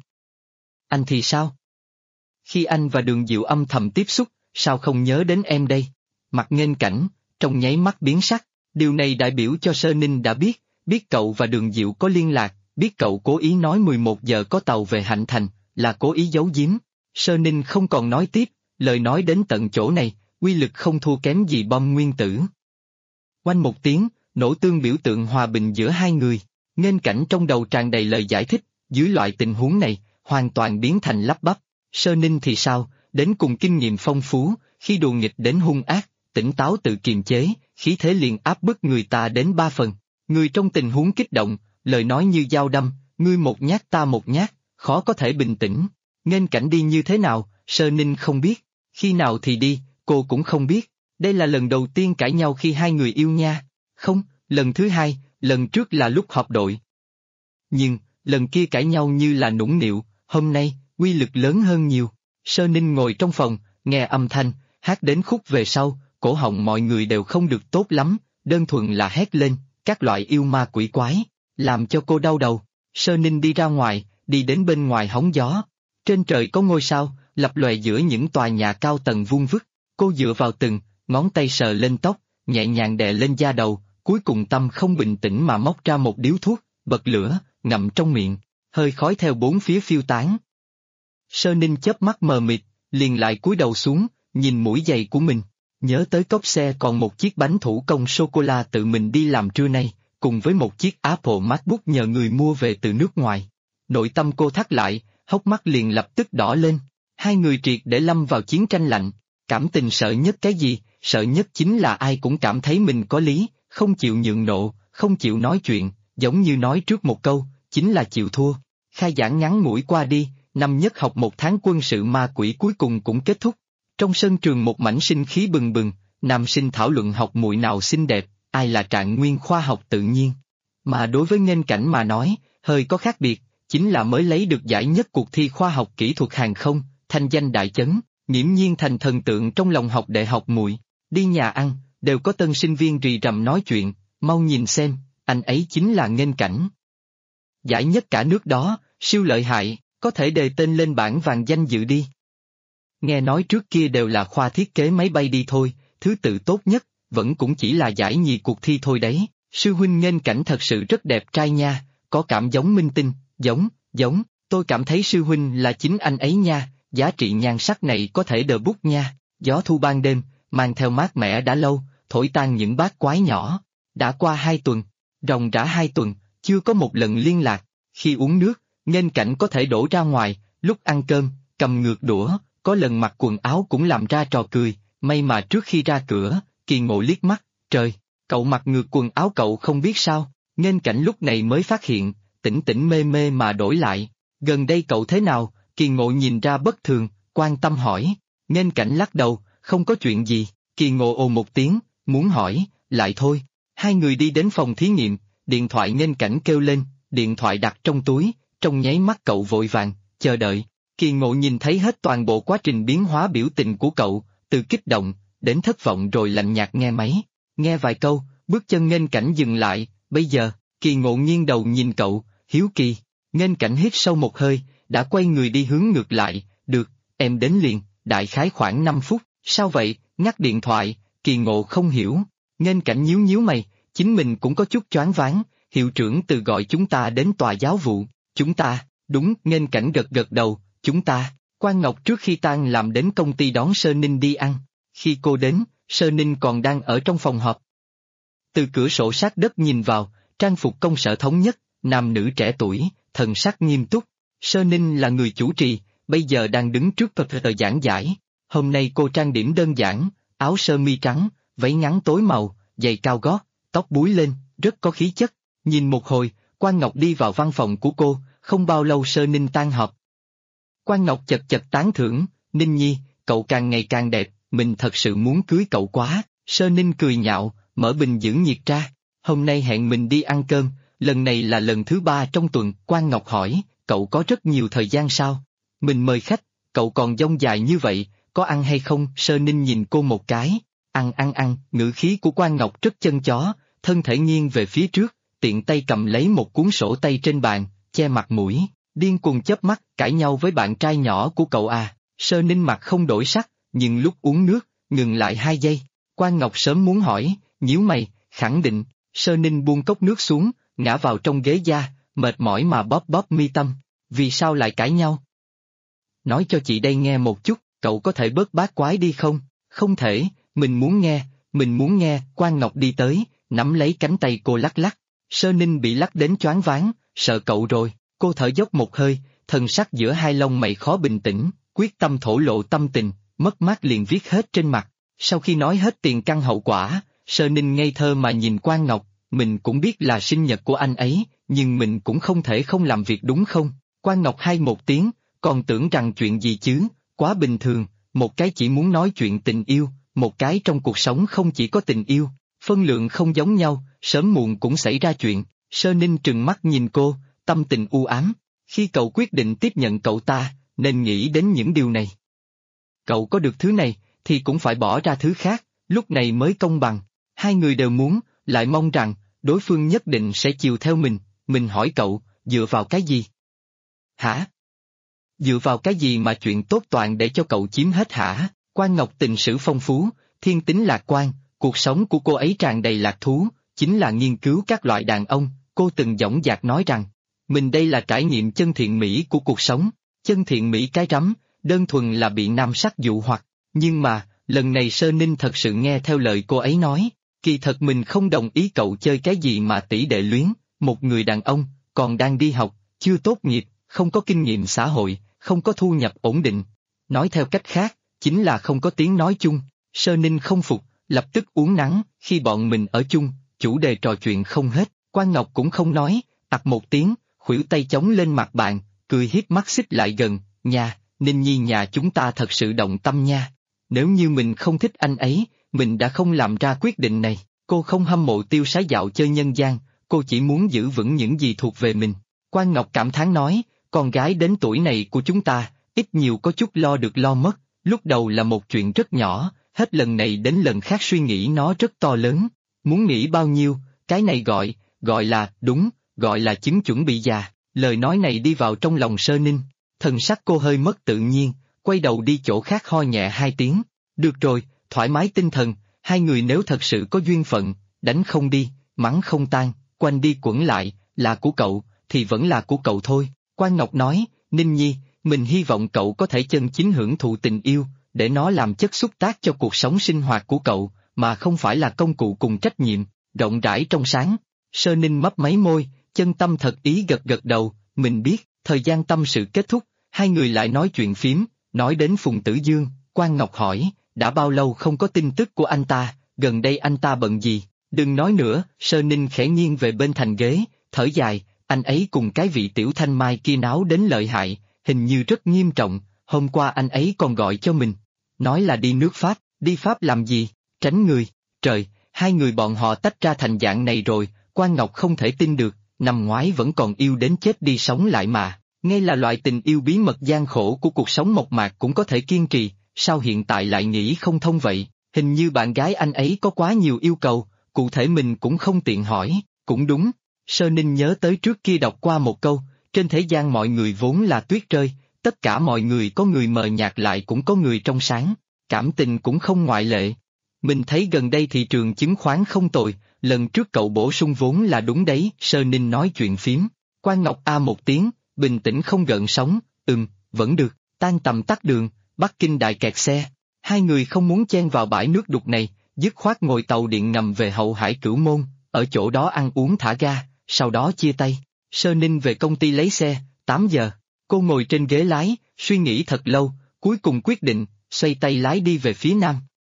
Anh thì sao? Khi anh và Đường Diệu âm thầm tiếp xúc, sao không nhớ đến em đây? Mặt Nghênh Cảnh, trong nháy mắt biến sắc, điều này đại biểu cho Sơ Ninh đã biết cậu và Đường Diệu có liên lạc, biết cậu cố ý nói 11 giờ có tàu về Hạnh Thành, là cố ý giấu giếm. Sơ Ninh không còn nói tiếp, lời nói đến tận chỗ này, uy lực không thua kém gì bom nguyên tử. Oanh một tiếng, nổ tương biểu tượng hòa bình giữa hai người, Nghênh Cảnh trong đầu tràn đầy lời giải thích, dưới loại tình huống này, hoàn toàn biến thành lắp bắp. Sơ Ninh thì sao, đến cùng kinh nghiệm phong phú, khi đùa nghịch đến hung ác, tỉnh táo tự kiềm chế, khí thế liền áp bức người ta đến 3 phần. Người trong tình huống kích động, lời nói như dao đâm, ngươi một nhát ta một nhát, khó có thể bình tĩnh. Nghênh Cảnh đi như thế nào, Sơ Ninh không biết, khi nào thì đi, cô cũng không biết. Đây là lần đầu tiên cãi nhau khi hai người yêu nha. Không, lần thứ hai, lần trước là lúc họp đội. Nhưng, lần kia cãi nhau như là nũng nịu, hôm nay, uy lực lớn hơn nhiều. Sơ Ninh ngồi trong phòng, nghe âm thanh, hát đến khúc về sau, cổ họng mọi người đều không được tốt lắm, đơn thuần là hét lên, các loại yêu ma quỷ quái, làm cho cô đau đầu. Sơ Ninh đi ra ngoài, đi đến bên ngoài hóng gió. Trên trời có ngôi sao, lập lòe giữa những tòa nhà cao tầng vuông vức. Cô dựa vào từng, ngón tay sờ lên tóc, nhẹ nhàng đè lên da đầu, cuối cùng tâm không bình tĩnh mà móc ra một điếu thuốc, bật lửa, ngậm trong miệng, hơi khói theo bốn phía phiêu tán. Sơ Ninh chớp mắt mờ mịt, liền lại cúi đầu xuống, nhìn mũi giày của mình, nhớ tới cốp xe còn một chiếc bánh thủ công sô-cô-la tự mình đi làm trưa nay, cùng với một chiếc Apple MacBook nhờ người mua về từ nước ngoài. Nội tâm cô thắt lại, hốc mắt liền lập tức đỏ lên. Hai người triệt để lâm vào chiến tranh lạnh. Cảm tình sợ nhất cái gì? Sợ nhất chính là ai cũng cảm thấy mình có lý, không chịu nhượng nộ, không chịu nói chuyện, giống như nói trước một câu, chính là chịu thua. Khai giảng ngắn ngủi qua đi, năm nhất học một tháng quân sự ma quỷ cuối cùng cũng kết thúc. Trong sân trường một mảnh sinh khí bừng bừng, nam sinh thảo luận học muội nào xinh đẹp, ai là trạng nguyên khoa học tự nhiên. Mà đối với Nghênh Cảnh mà nói, hơi có khác biệt, chính là mới lấy được giải nhất cuộc thi khoa học kỹ thuật hàng không, thanh danh đại chấn, nghiễm nhiên thành thần tượng trong lòng học đại học muội. Đi nhà ăn, đều có tân sinh viên rì rầm nói chuyện, mau nhìn xem, anh ấy chính là Nghênh Cảnh. Giải nhất cả nước đó, siêu lợi hại, có thể đề tên lên bảng vàng danh dự đi. Nghe nói trước kia đều là khoa thiết kế máy bay đi thôi, thứ tự tốt nhất, vẫn cũng chỉ là giải nhì cuộc thi thôi đấy. Sư huynh Nghênh Cảnh thật sự rất đẹp trai nha, có cảm giống minh tinh, giống, tôi cảm thấy sư huynh là chính anh ấy nha, giá trị nhan sắc này có thể đờ bút nha. Gió thu ban đêm, mang theo mát mẻ đã lâu, thổi tan những bát quái nhỏ. Đã qua 2 tuần, ròng rã 2 tuần, chưa có một lần liên lạc. Khi uống nước, Nghênh Cảnh có thể đổ ra ngoài, lúc ăn cơm, cầm ngược đũa, có lần mặc quần áo cũng làm ra trò cười. May mà trước khi ra cửa, Kỳ Ngộ liếc mắt, trời, cậu mặc ngược quần áo cậu không biết sao. Nghênh Cảnh lúc này mới phát hiện, tỉnh mê mê mà đổi lại. Gần đây cậu thế nào? Kỳ Ngộ nhìn ra bất thường, quan tâm hỏi. Nghênh Cảnh lắc đầu, không có chuyện gì. Kỳ Ngộ ồ một tiếng, muốn hỏi, lại thôi. Hai người đi đến phòng thí nghiệm, điện thoại Nghênh Cảnh kêu lên, điện thoại đặt trong túi, trong nháy mắt cậu vội vàng, chờ đợi. Kỳ Ngộ nhìn thấy hết toàn bộ quá trình biến hóa biểu tình của cậu, từ kích động, đến thất vọng rồi lạnh nhạt nghe máy. Nghe vài câu, bước chân Nghênh Cảnh dừng lại, bây giờ, Kỳ Ngộ nghiêng đầu nhìn cậu, hiếu kỳ. Nghênh Cảnh hít sâu một hơi, đã quay người đi hướng ngược lại, được, em đến liền, đại khái khoảng 5 phút, sao vậy, ngắt điện thoại, Kỳ Ngộ không hiểu. Nghênh Cảnh nhíu nhíu mày, chính mình cũng có chút choáng váng, hiệu trưởng từ gọi chúng ta đến tòa giáo vụ, chúng ta, đúng, Nghênh Cảnh gật gật đầu, chúng ta. Quan Ngọc trước khi tan làm đến công ty đón Sơ Ninh đi ăn, khi cô đến, Sơ Ninh còn đang ở trong phòng họp. Từ cửa sổ sát đất nhìn vào, trang phục công sở thống nhất, nam nữ trẻ tuổi, thần sắc nghiêm túc. Sơ Ninh là người chủ trì, bây giờ đang đứng trước tờ giảng giải. Hôm nay cô trang điểm đơn giản, áo sơ mi trắng, váy ngắn tối màu, giày cao gót, tóc búi lên, rất có khí chất. Nhìn một hồi, Quan Ngọc đi vào văn phòng của cô, không bao lâu Sơ Ninh tan họp. Quan Ngọc chật chật tán thưởng, Ninh Nhi, cậu càng ngày càng đẹp, mình thật sự muốn cưới cậu quá. Sơ Ninh cười nhạo, mở bình dưỡng nhiệt ra. Hôm nay hẹn mình đi ăn cơm, lần này là lần thứ 3 trong tuần. Quan Ngọc hỏi, cậu có rất nhiều thời gian sao? Mình mời khách, cậu còn dông dài như vậy, có ăn hay không? Sơ Ninh nhìn cô một cái, ăn, ngữ khí của Quan Ngọc rất chân chó, thân thể nghiêng về phía trước, tiện tay cầm lấy một cuốn sổ tay trên bàn, che mặt mũi, điên cuồng chớp mắt, cãi nhau với bạn trai nhỏ của cậu à. Sơ Ninh mặt không đổi sắc, nhưng lúc uống nước, ngừng lại 2 giây. Quan Ngọc sớm muốn hỏi, nhíu mày, khẳng định. Sơ Ninh buông cốc nước xuống, ngã vào trong ghế da, mệt mỏi mà bóp bóp mi tâm. Vì sao lại cãi nhau? Nói cho chị đây nghe một chút, cậu có thể bớt bát quái đi không? Không thể, mình muốn nghe. Quan Ngọc đi tới, nắm lấy cánh tay cô lắc lắc. Sơ Ninh bị lắc đến choáng váng, sợ cậu rồi. Cô thở dốc một hơi, thần sắc giữa hai lông mày khó bình tĩnh, quyết tâm thổ lộ tâm tình, mất mát liền viết hết trên mặt. Sau khi nói hết tiền căn hậu quả, Sơ Ninh ngây thơ mà nhìn Quan Ngọc, mình cũng biết là sinh nhật của anh ấy, nhưng mình cũng không thể không làm việc đúng không? Quan Ngọc hay một tiếng, còn tưởng rằng chuyện gì chứ, quá bình thường, một cái chỉ muốn nói chuyện tình yêu, một cái trong cuộc sống không chỉ có tình yêu, phân lượng không giống nhau, sớm muộn cũng xảy ra chuyện. Sơ Ninh trừng mắt nhìn cô, tâm tình u ám, khi cậu quyết định tiếp nhận cậu ta, nên nghĩ đến những điều này. Cậu có được thứ này, thì cũng phải bỏ ra thứ khác, lúc này mới công bằng. Hai người đều muốn, lại mong rằng, đối phương nhất định sẽ chiều theo mình hỏi cậu, dựa vào cái gì? Hả? Dựa vào cái gì mà chuyện tốt toàn để cho cậu chiếm hết hả? Quan Ngọc tình sử phong phú, thiên tính lạc quan, cuộc sống của cô ấy tràn đầy lạc thú, chính là nghiên cứu các loại đàn ông. Cô từng dõng dạc nói rằng, mình đây là trải nghiệm chân thiện mỹ của cuộc sống, chân thiện mỹ cái rắm, đơn thuần là bị nam sắc dụ hoặc. Nhưng mà, lần này Sơ Ninh thật sự nghe theo lời cô ấy nói, kỳ thật mình không đồng ý cậu chơi cái gì mà tỷ đệ luyến, một người đàn ông, còn đang đi học, chưa tốt nghiệp, không có kinh nghiệm xã hội, không có thu nhập ổn định. Nói theo cách khác, chính là không có tiếng nói chung. Sơ Ninh không phục, lập tức uốn nắn, khi bọn mình ở chung, chủ đề trò chuyện không hết, Quan Ngọc cũng không nói, ặc một tiếng, khuỷu tay chống lên mặt bạn, cười hiếp mắt xích lại gần, nhà, Ninh Nhi nhà chúng ta thật sự động tâm nha. Nếu như mình không thích anh ấy, mình đã không làm ra quyết định này. Cô không hâm mộ Tiêu Sái dạo chơi nhân gian, cô chỉ muốn giữ vững những gì thuộc về mình. Quan Ngọc cảm thán nói, con gái đến tuổi này của chúng ta, ít nhiều có chút lo được lo mất, lúc đầu là một chuyện rất nhỏ, hết lần này đến lần khác suy nghĩ nó rất to lớn. Muốn nghĩ bao nhiêu, cái này gọi là, đúng, gọi là chứng chuẩn bị già. Lời nói này đi vào trong lòng Sơ Ninh, thần sắc cô hơi mất tự nhiên, quay đầu đi chỗ khác ho nhẹ 2 tiếng. Được rồi, thoải mái tinh thần, hai người nếu thật sự có duyên phận, đánh không đi, mắng không tan, quanh đi quẩn lại, là của cậu, thì vẫn là của cậu thôi. Quan Ngọc nói, Ninh Nhi, mình hy vọng cậu có thể chân chính hưởng thụ tình yêu, để nó làm chất xúc tác cho cuộc sống sinh hoạt của cậu, mà không phải là công cụ cùng trách nhiệm, rộng rãi trong sáng. Sơ Ninh mấp máy môi, chân tâm thật ý gật gật đầu, mình biết, thời gian tâm sự kết thúc, hai người lại nói chuyện phím, nói đến Phùng Tử Dương. Quan Ngọc hỏi, đã bao lâu không có tin tức của anh ta, gần đây anh ta bận gì? Đừng nói nữa. Sơ Ninh khẽ nghiêng về bên thành ghế, thở dài, anh ấy cùng cái vị tiểu thanh mai kia náo đến lợi hại, hình như rất nghiêm trọng, hôm qua anh ấy còn gọi cho mình, nói là đi nước Pháp. Đi Pháp làm gì? Tránh người. Trời, hai người bọn họ tách ra thành dạng này rồi. Quan Ngọc không thể tin được, năm ngoái vẫn còn yêu đến chết đi sống lại mà, ngay là loại tình yêu bí mật gian khổ của cuộc sống mộc mạc cũng có thể kiên trì, sao hiện tại lại nghĩ không thông vậy? Hình như bạn gái anh ấy có quá nhiều yêu cầu, cụ thể mình cũng không tiện hỏi. Cũng đúng. Sơ Ninh nhớ tới trước kia đọc qua một câu, trên thế gian mọi người vốn là tuyết rơi, tất cả mọi người có người mờ nhạt lại cũng có người trong sáng, cảm tình cũng không ngoại lệ. Mình thấy gần đây thị trường chứng khoán không tồi, lần trước cậu bổ sung vốn là đúng đấy. Sơ Ninh nói chuyện phím. Quan Ngọc a một tiếng, bình tĩnh không gợn sóng, vẫn được. Tan tầm tắt đường, Bắc Kinh đại kẹt xe. Hai người không muốn chen vào bãi nước đục này, dứt khoát ngồi tàu điện ngầm về Hậu Hải Cửu Môn, ở chỗ đó ăn uống thả ga, sau đó chia tay. Sơ Ninh về công ty lấy xe, 8 giờ. Cô ngồi trên ghế lái, suy nghĩ thật lâu, cuối cùng quyết định, xoay tay lái đi về phía nam.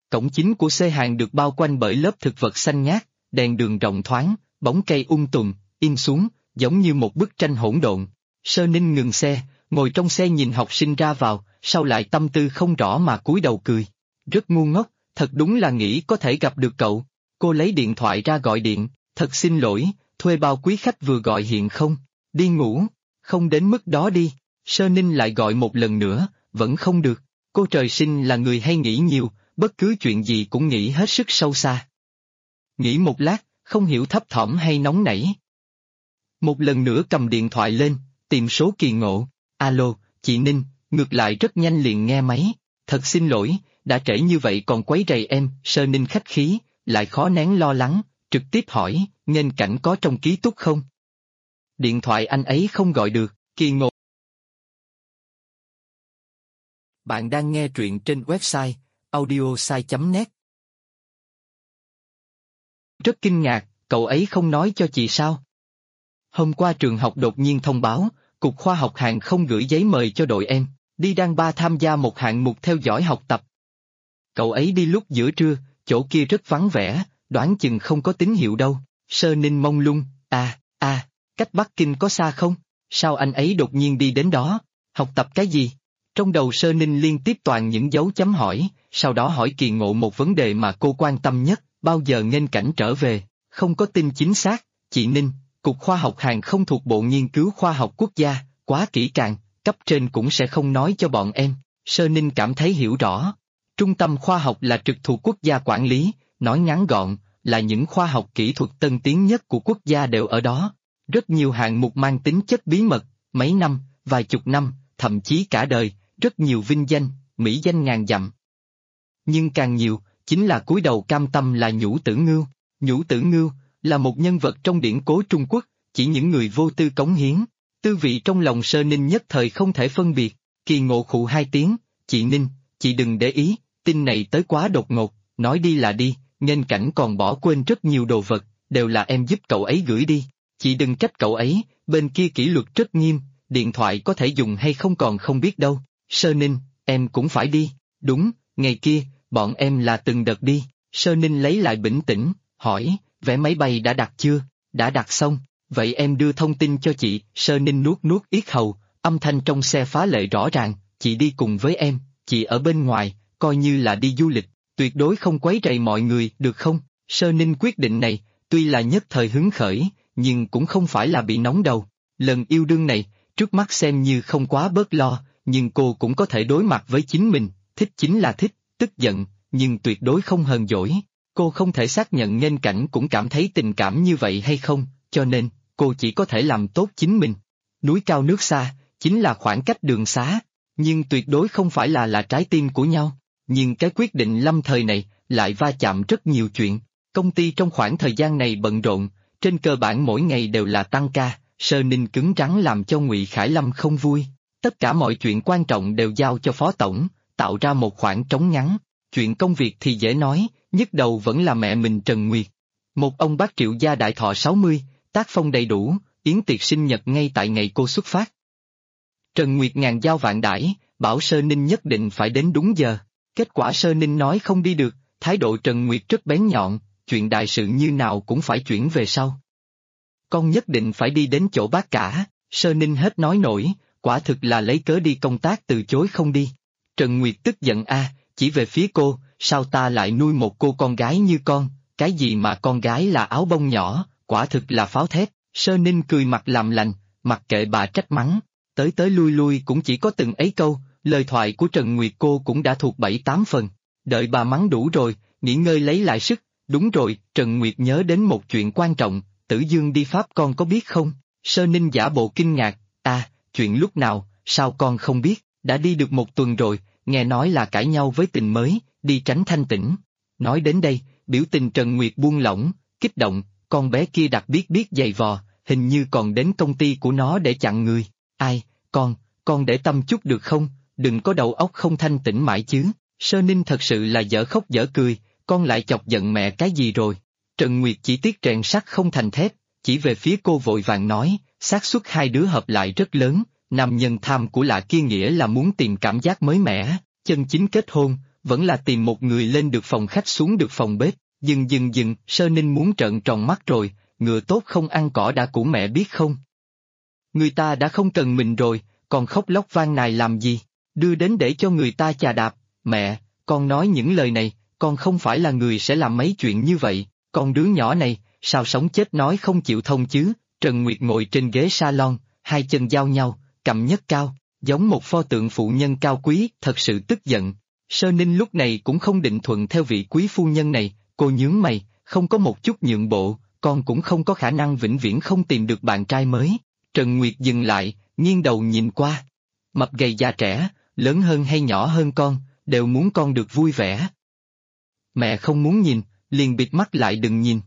Cổng chính của xe hàng được bao quanh bởi lớp thực vật xanh ngát, đèn đường rộng thoáng, bóng cây tùm, in xuống, giống như một bức tranh hỗn độn. Sơ Ninh ngừng xe, ngồi trong xe nhìn học sinh ra vào, sau lại tâm tư không rõ mà cúi đầu cười. Rất ngu ngốc, thật đúng là nghĩ có thể gặp được cậu. Cô lấy điện thoại ra gọi điện, thật xin lỗi, thuê bao quý khách vừa gọi hiện không, đi ngủ, không đến mức đó đi. Sơ Ninh lại gọi một lần nữa, vẫn không được. Cô trời sinh là người hay nghĩ nhiều, bất cứ chuyện gì cũng nghĩ hết sức sâu xa. Nghĩ một lát, không hiểu thấp thỏm hay nóng nảy. Một lần nữa cầm điện thoại lên, tìm số Kỳ Ngộ. Alo, chị Ninh, ngược lại rất nhanh liền nghe máy. Thật xin lỗi, đã trễ như vậy còn quấy rầy em. Sơ Ninh khách khí, lại khó nén lo lắng, trực tiếp hỏi, Nghênh Cảnh có trong ký túc không? Điện thoại anh ấy không gọi được. Kỳ Ngộ. Bạn đang nghe truyện trên website audiosai.net. Rất kinh ngạc, cậu ấy không nói cho chị sao? Hôm qua trường học đột nhiên thông báo, Cục Khoa học Hàng không gửi giấy mời cho đội em, đi Đan Ba tham gia một hạng mục theo dõi học tập. Cậu ấy đi lúc giữa trưa, chỗ kia rất vắng vẻ, đoán chừng không có tín hiệu đâu. Sơ Ninh mông lung, cách Bắc Kinh có xa không? Sao anh ấy đột nhiên đi đến đó? Học tập cái gì? Trong đầu Sơ Ninh liên tiếp toàn những dấu chấm hỏi, sau đó hỏi Kỳ Ngộ một vấn đề mà cô quan tâm nhất, bao giờ Nghênh Cảnh trở về? Không có tin chính xác, chị Ninh, Cục Khoa học Hàng không thuộc Bộ Nghiên cứu Khoa học Quốc gia, quá kỹ càng, cấp trên cũng sẽ không nói cho bọn em. Sơ Ninh cảm thấy hiểu rõ. Trung tâm khoa học là trực thuộc quốc gia quản lý, nói ngắn gọn, là những khoa học kỹ thuật tân tiến nhất của quốc gia đều ở đó. Rất nhiều hạng mục mang tính chất bí mật, mấy năm, vài chục năm, thậm chí cả đời, rất nhiều vinh danh, mỹ danh ngàn dặm. Nhưng càng nhiều, chính là cúi đầu cam tâm là Nhũ Tử Ngưu. Nhũ Tử Ngưu là một nhân vật trong điển cố Trung Quốc, chỉ những người vô tư cống hiến. Tư vị trong lòng Sơ Ninh nhất thời không thể phân biệt. Kỳ Ngộ khụ hai tiếng, chị Ninh, chị đừng để ý, tin này tới quá đột ngột, nói đi là đi, Nghênh Cảnh còn bỏ quên rất nhiều đồ vật, đều là em giúp cậu ấy gửi đi. Chị đừng trách cậu ấy, bên kia kỷ luật rất nghiêm, điện thoại có thể dùng hay không còn không biết đâu. Sơ Ninh, em cũng phải đi. Đúng, ngày kia, bọn em là từng đợt đi. Sơ Ninh lấy lại bình tĩnh, hỏi, vé máy bay đã đặt chưa? Đã đặt xong, vậy em đưa thông tin cho chị. Sơ Ninh nuốt nuốt yết hầu, âm thanh trong xe phá lệ rõ ràng, chị đi cùng với em, chị ở bên ngoài, coi như là đi du lịch, tuyệt đối không quấy rầy mọi người, được không? Sơ Ninh quyết định này, tuy là nhất thời hứng khởi, nhưng cũng không phải là bị nóng đầu. Lần yêu đương này, trước mắt xem như không quá bớt lo, nhưng cô cũng có thể đối mặt với chính mình, thích chính là thích, tức giận, nhưng tuyệt đối không hờn dỗi. Cô không thể xác nhận Nghênh Cảnh cũng cảm thấy tình cảm như vậy hay không, cho nên, cô chỉ có thể làm tốt chính mình. Núi cao nước xa, chính là khoảng cách đường xá, nhưng tuyệt đối không phải là trái tim của nhau. Nhưng cái quyết định lâm thời này, lại va chạm rất nhiều chuyện. Công ty trong khoảng thời gian này bận rộn, trên cơ bản mỗi ngày đều là tăng ca. Sơ Ninh cứng rắn làm cho Ngụy Khải Lâm không vui. Tất cả mọi chuyện quan trọng đều giao cho phó tổng, tạo ra một khoảng trống ngắn. Chuyện công việc thì dễ nói, nhức đầu vẫn là mẹ mình Trần Nguyệt. Một ông bác Triệu gia đại thọ 60, tác phong đầy đủ, yến tiệc sinh nhật ngay tại ngày cô xuất phát. Trần Nguyệt ngàn giao vạn đãi, bảo Sơ Ninh nhất định phải đến đúng giờ. Kết quả Sơ Ninh nói không đi được, thái độ Trần Nguyệt rất bén nhọn, chuyện đại sự như nào cũng phải chuyển về sau. Con nhất định phải đi đến chỗ bác cả. Sơ Ninh hết nói nổi, quả thực là lấy cớ đi công tác từ chối không đi. Trần Nguyệt tức giận chỉ về phía cô, sao ta lại nuôi một cô con gái như con, cái gì mà con gái là áo bông nhỏ, quả thực là pháo thép. Sơ Ninh cười mặt làm lành, mặc kệ bà trách mắng, tới tới lui lui cũng chỉ có từng ấy câu, lời thoại của Trần Nguyệt cô cũng đã thuộc 7-8 phần, đợi bà mắng đủ rồi, nghỉ ngơi lấy lại sức. Đúng rồi, Trần Nguyệt nhớ đến một chuyện quan trọng, Tử Dương đi Pháp con có biết không? Sơ Ninh giả bộ kinh ngạc, chuyện lúc nào, sao con không biết, đã đi được 1 tuần rồi, nghe nói là cãi nhau với tình mới, đi tránh thanh tĩnh. Nói đến đây, biểu tình Trần Nguyệt buông lỏng, kích động, con bé kia đặc biết giày vò, hình như còn đến công ty của nó để chặn người. Ai, con để tâm chút được không, đừng có đầu óc không thanh tĩnh mãi chứ. Sơ Ninh thật sự là dở khóc dở cười, con lại chọc giận mẹ cái gì rồi? Trần Nguyệt chỉ tiếc rèn sắt không thành thép, chỉ về phía cô vội vàng nói, xác suất hai đứa hợp lại rất lớn, nam nhân tham của lạ kia nghĩa là muốn tìm cảm giác mới mẻ, chân chính kết hôn, vẫn là tìm một người lên được phòng khách xuống được phòng bếp, dừng, Sơ Ninh muốn trợn tròn mắt rồi, ngựa tốt không ăn cỏ đã cũ mẹ biết không? Người ta đã không cần mình rồi, còn khóc lóc van nài làm gì, đưa đến để cho người ta chà đạp, mẹ, con nói những lời này, con không phải là người sẽ làm mấy chuyện như vậy, con đứa nhỏ này, sao sống chết nói không chịu thông chứ, Trần Nguyệt ngồi trên ghế salon, hai chân giao nhau, cầm nhấc cao, giống một pho tượng phụ nhân cao quý, thật sự tức giận. Sơ Ninh lúc này cũng không định thuận theo vị quý phu nhân này, cô nhướng mày, không có một chút nhượng bộ, con cũng không có khả năng vĩnh viễn không tìm được bạn trai mới. Trần Nguyệt dừng lại, nghiêng đầu nhìn qua. Mập gầy già trẻ, lớn hơn hay nhỏ hơn con, đều muốn con được vui vẻ. Mẹ không muốn nhìn, liền bịt mắt lại đừng nhìn.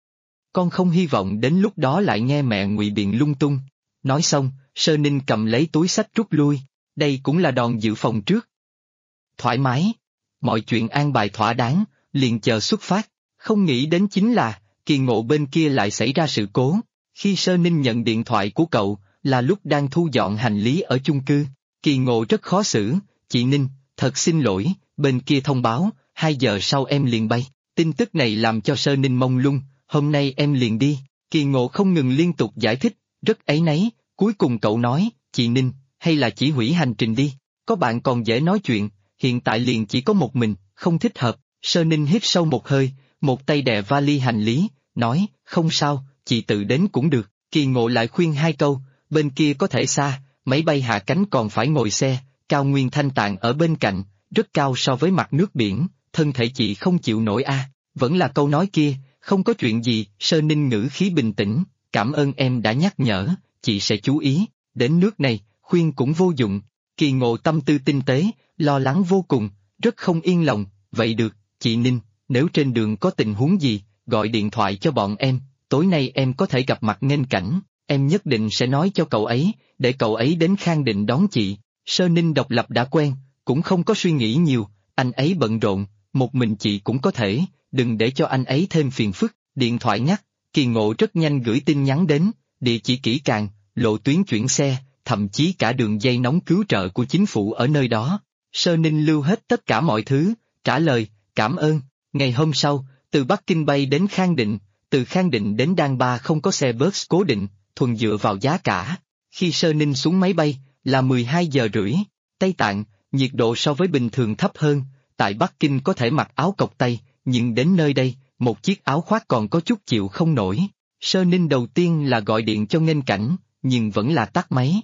Con không hy vọng đến lúc đó lại nghe mẹ ngụy biện lung tung. Nói xong, Sơ Ninh cầm lấy túi xách rút lui, đây cũng là đòn dự phòng trước. Thoải mái, mọi chuyện an bài thỏa đáng, liền chờ xuất phát, không nghĩ đến chính là, Kỳ Ngộ bên kia lại xảy ra sự cố. Khi Sơ Ninh nhận điện thoại của cậu, là lúc đang thu dọn hành lý ở chung cư, Kỳ Ngộ rất khó xử, chị Ninh, thật xin lỗi, bên kia thông báo, 2 giờ sau em liền bay, tin tức này làm cho Sơ Ninh mông lung, hôm nay em liền đi, Kỳ Ngộ không ngừng liên tục giải thích, rất áy náy, cuối cùng cậu nói, chị Ninh, hay là chỉ hủy hành trình đi, có bạn còn dễ nói chuyện, hiện tại liền chỉ có một mình, không thích hợp, Sơ Ninh hít sâu một hơi, một tay đè vali hành lý, nói, không sao, chị tự đến cũng được, Kỳ Ngộ lại khuyên 2 câu, bên kia có thể xa, máy bay hạ cánh còn phải ngồi xe, cao nguyên thanh tạng ở bên cạnh, rất cao so với mặt nước biển, thân thể chị không chịu nổi a. Vẫn là câu nói kia, không có chuyện gì, Sơ Ninh ngữ khí bình tĩnh, cảm ơn em đã nhắc nhở, chị sẽ chú ý, đến nước này, khuyên cũng vô dụng, Kỳ Ngộ tâm tư tinh tế, lo lắng vô cùng, rất không yên lòng, vậy được, chị Ninh, nếu trên đường có tình huống gì, gọi điện thoại cho bọn em, tối nay em có thể gặp mặt nghênh cảnh, em nhất định sẽ nói cho cậu ấy, để cậu ấy đến Khang Định đón chị. Sơ Ninh độc lập đã quen, cũng không có suy nghĩ nhiều, anh ấy bận rộn, một mình chị cũng có thể, đừng để cho anh ấy thêm phiền phức, điện thoại nhắc, Kỳ Ngộ rất nhanh gửi tin nhắn đến, địa chỉ kỹ càng, lộ tuyến chuyển xe, thậm chí cả đường dây nóng cứu trợ của chính phủ ở nơi đó. Sơ Ninh lưu hết tất cả mọi thứ, trả lời, cảm ơn, ngày hôm sau, từ Bắc Kinh bay đến Khang Định, từ Khang Định đến Đan Ba không có xe bus cố định, thuần dựa vào giá cả. Khi Sơ Ninh xuống máy bay, là 12 giờ rưỡi, Tây Tạng, nhiệt độ so với bình thường thấp hơn, tại Bắc Kinh có thể mặc áo cộc tay, nhưng đến nơi đây, một chiếc áo khoác còn có chút chịu không nổi. Sơ Ninh đầu tiên là gọi điện cho nghênh cảnh, nhưng vẫn là tắt máy.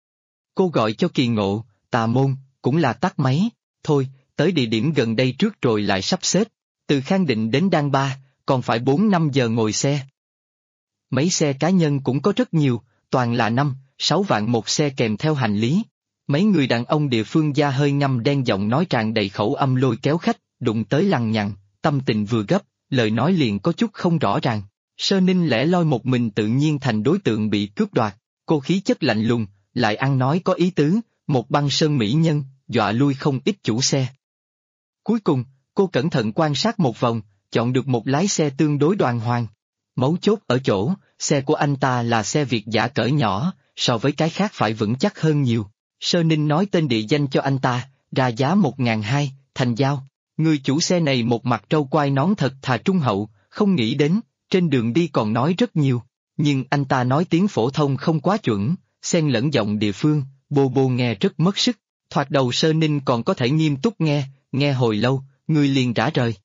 Cô gọi cho Kỳ Ngộ, Tà Môn, cũng là tắt máy, thôi, tới địa điểm gần đây trước rồi lại sắp xếp, từ Khang Định đến Đan Ba, còn phải 4-5 giờ ngồi xe. Mấy xe cá nhân cũng có rất nhiều, toàn là 5-6 vạn một xe kèm theo hành lý. Mấy người đàn ông địa phương da hơi ngăm đen giọng nói tràn đầy khẩu âm lôi kéo khách, đụng tới lằng nhằng, tâm tình vừa gấp, lời nói liền có chút không rõ ràng. Sơ Ninh lẻ loi một mình tự nhiên thành đối tượng bị cướp đoạt, cô khí chất lạnh lùng, lại ăn nói có ý tứ, một băng sơn mỹ nhân, dọa lui không ít chủ xe. Cuối cùng, cô cẩn thận quan sát một vòng, chọn được một lái xe tương đối đoàn hoàng. Mấu chốt ở chỗ, xe của anh ta là xe Việt dã cỡ nhỏ, so với cái khác phải vững chắc hơn nhiều. Sơ Ninh nói tên địa danh cho anh ta, ra giá 1.200, thành giao. Người chủ xe này một mặt trâu quai nón thật thà trung hậu, không nghĩ đến, trên đường đi còn nói rất nhiều. Nhưng anh ta nói tiếng phổ thông không quá chuẩn, xen lẫn giọng địa phương, bô bô nghe rất mất sức. Thoạt đầu Sơ Ninh còn có thể nghiêm túc nghe hồi lâu, người liền rã rời.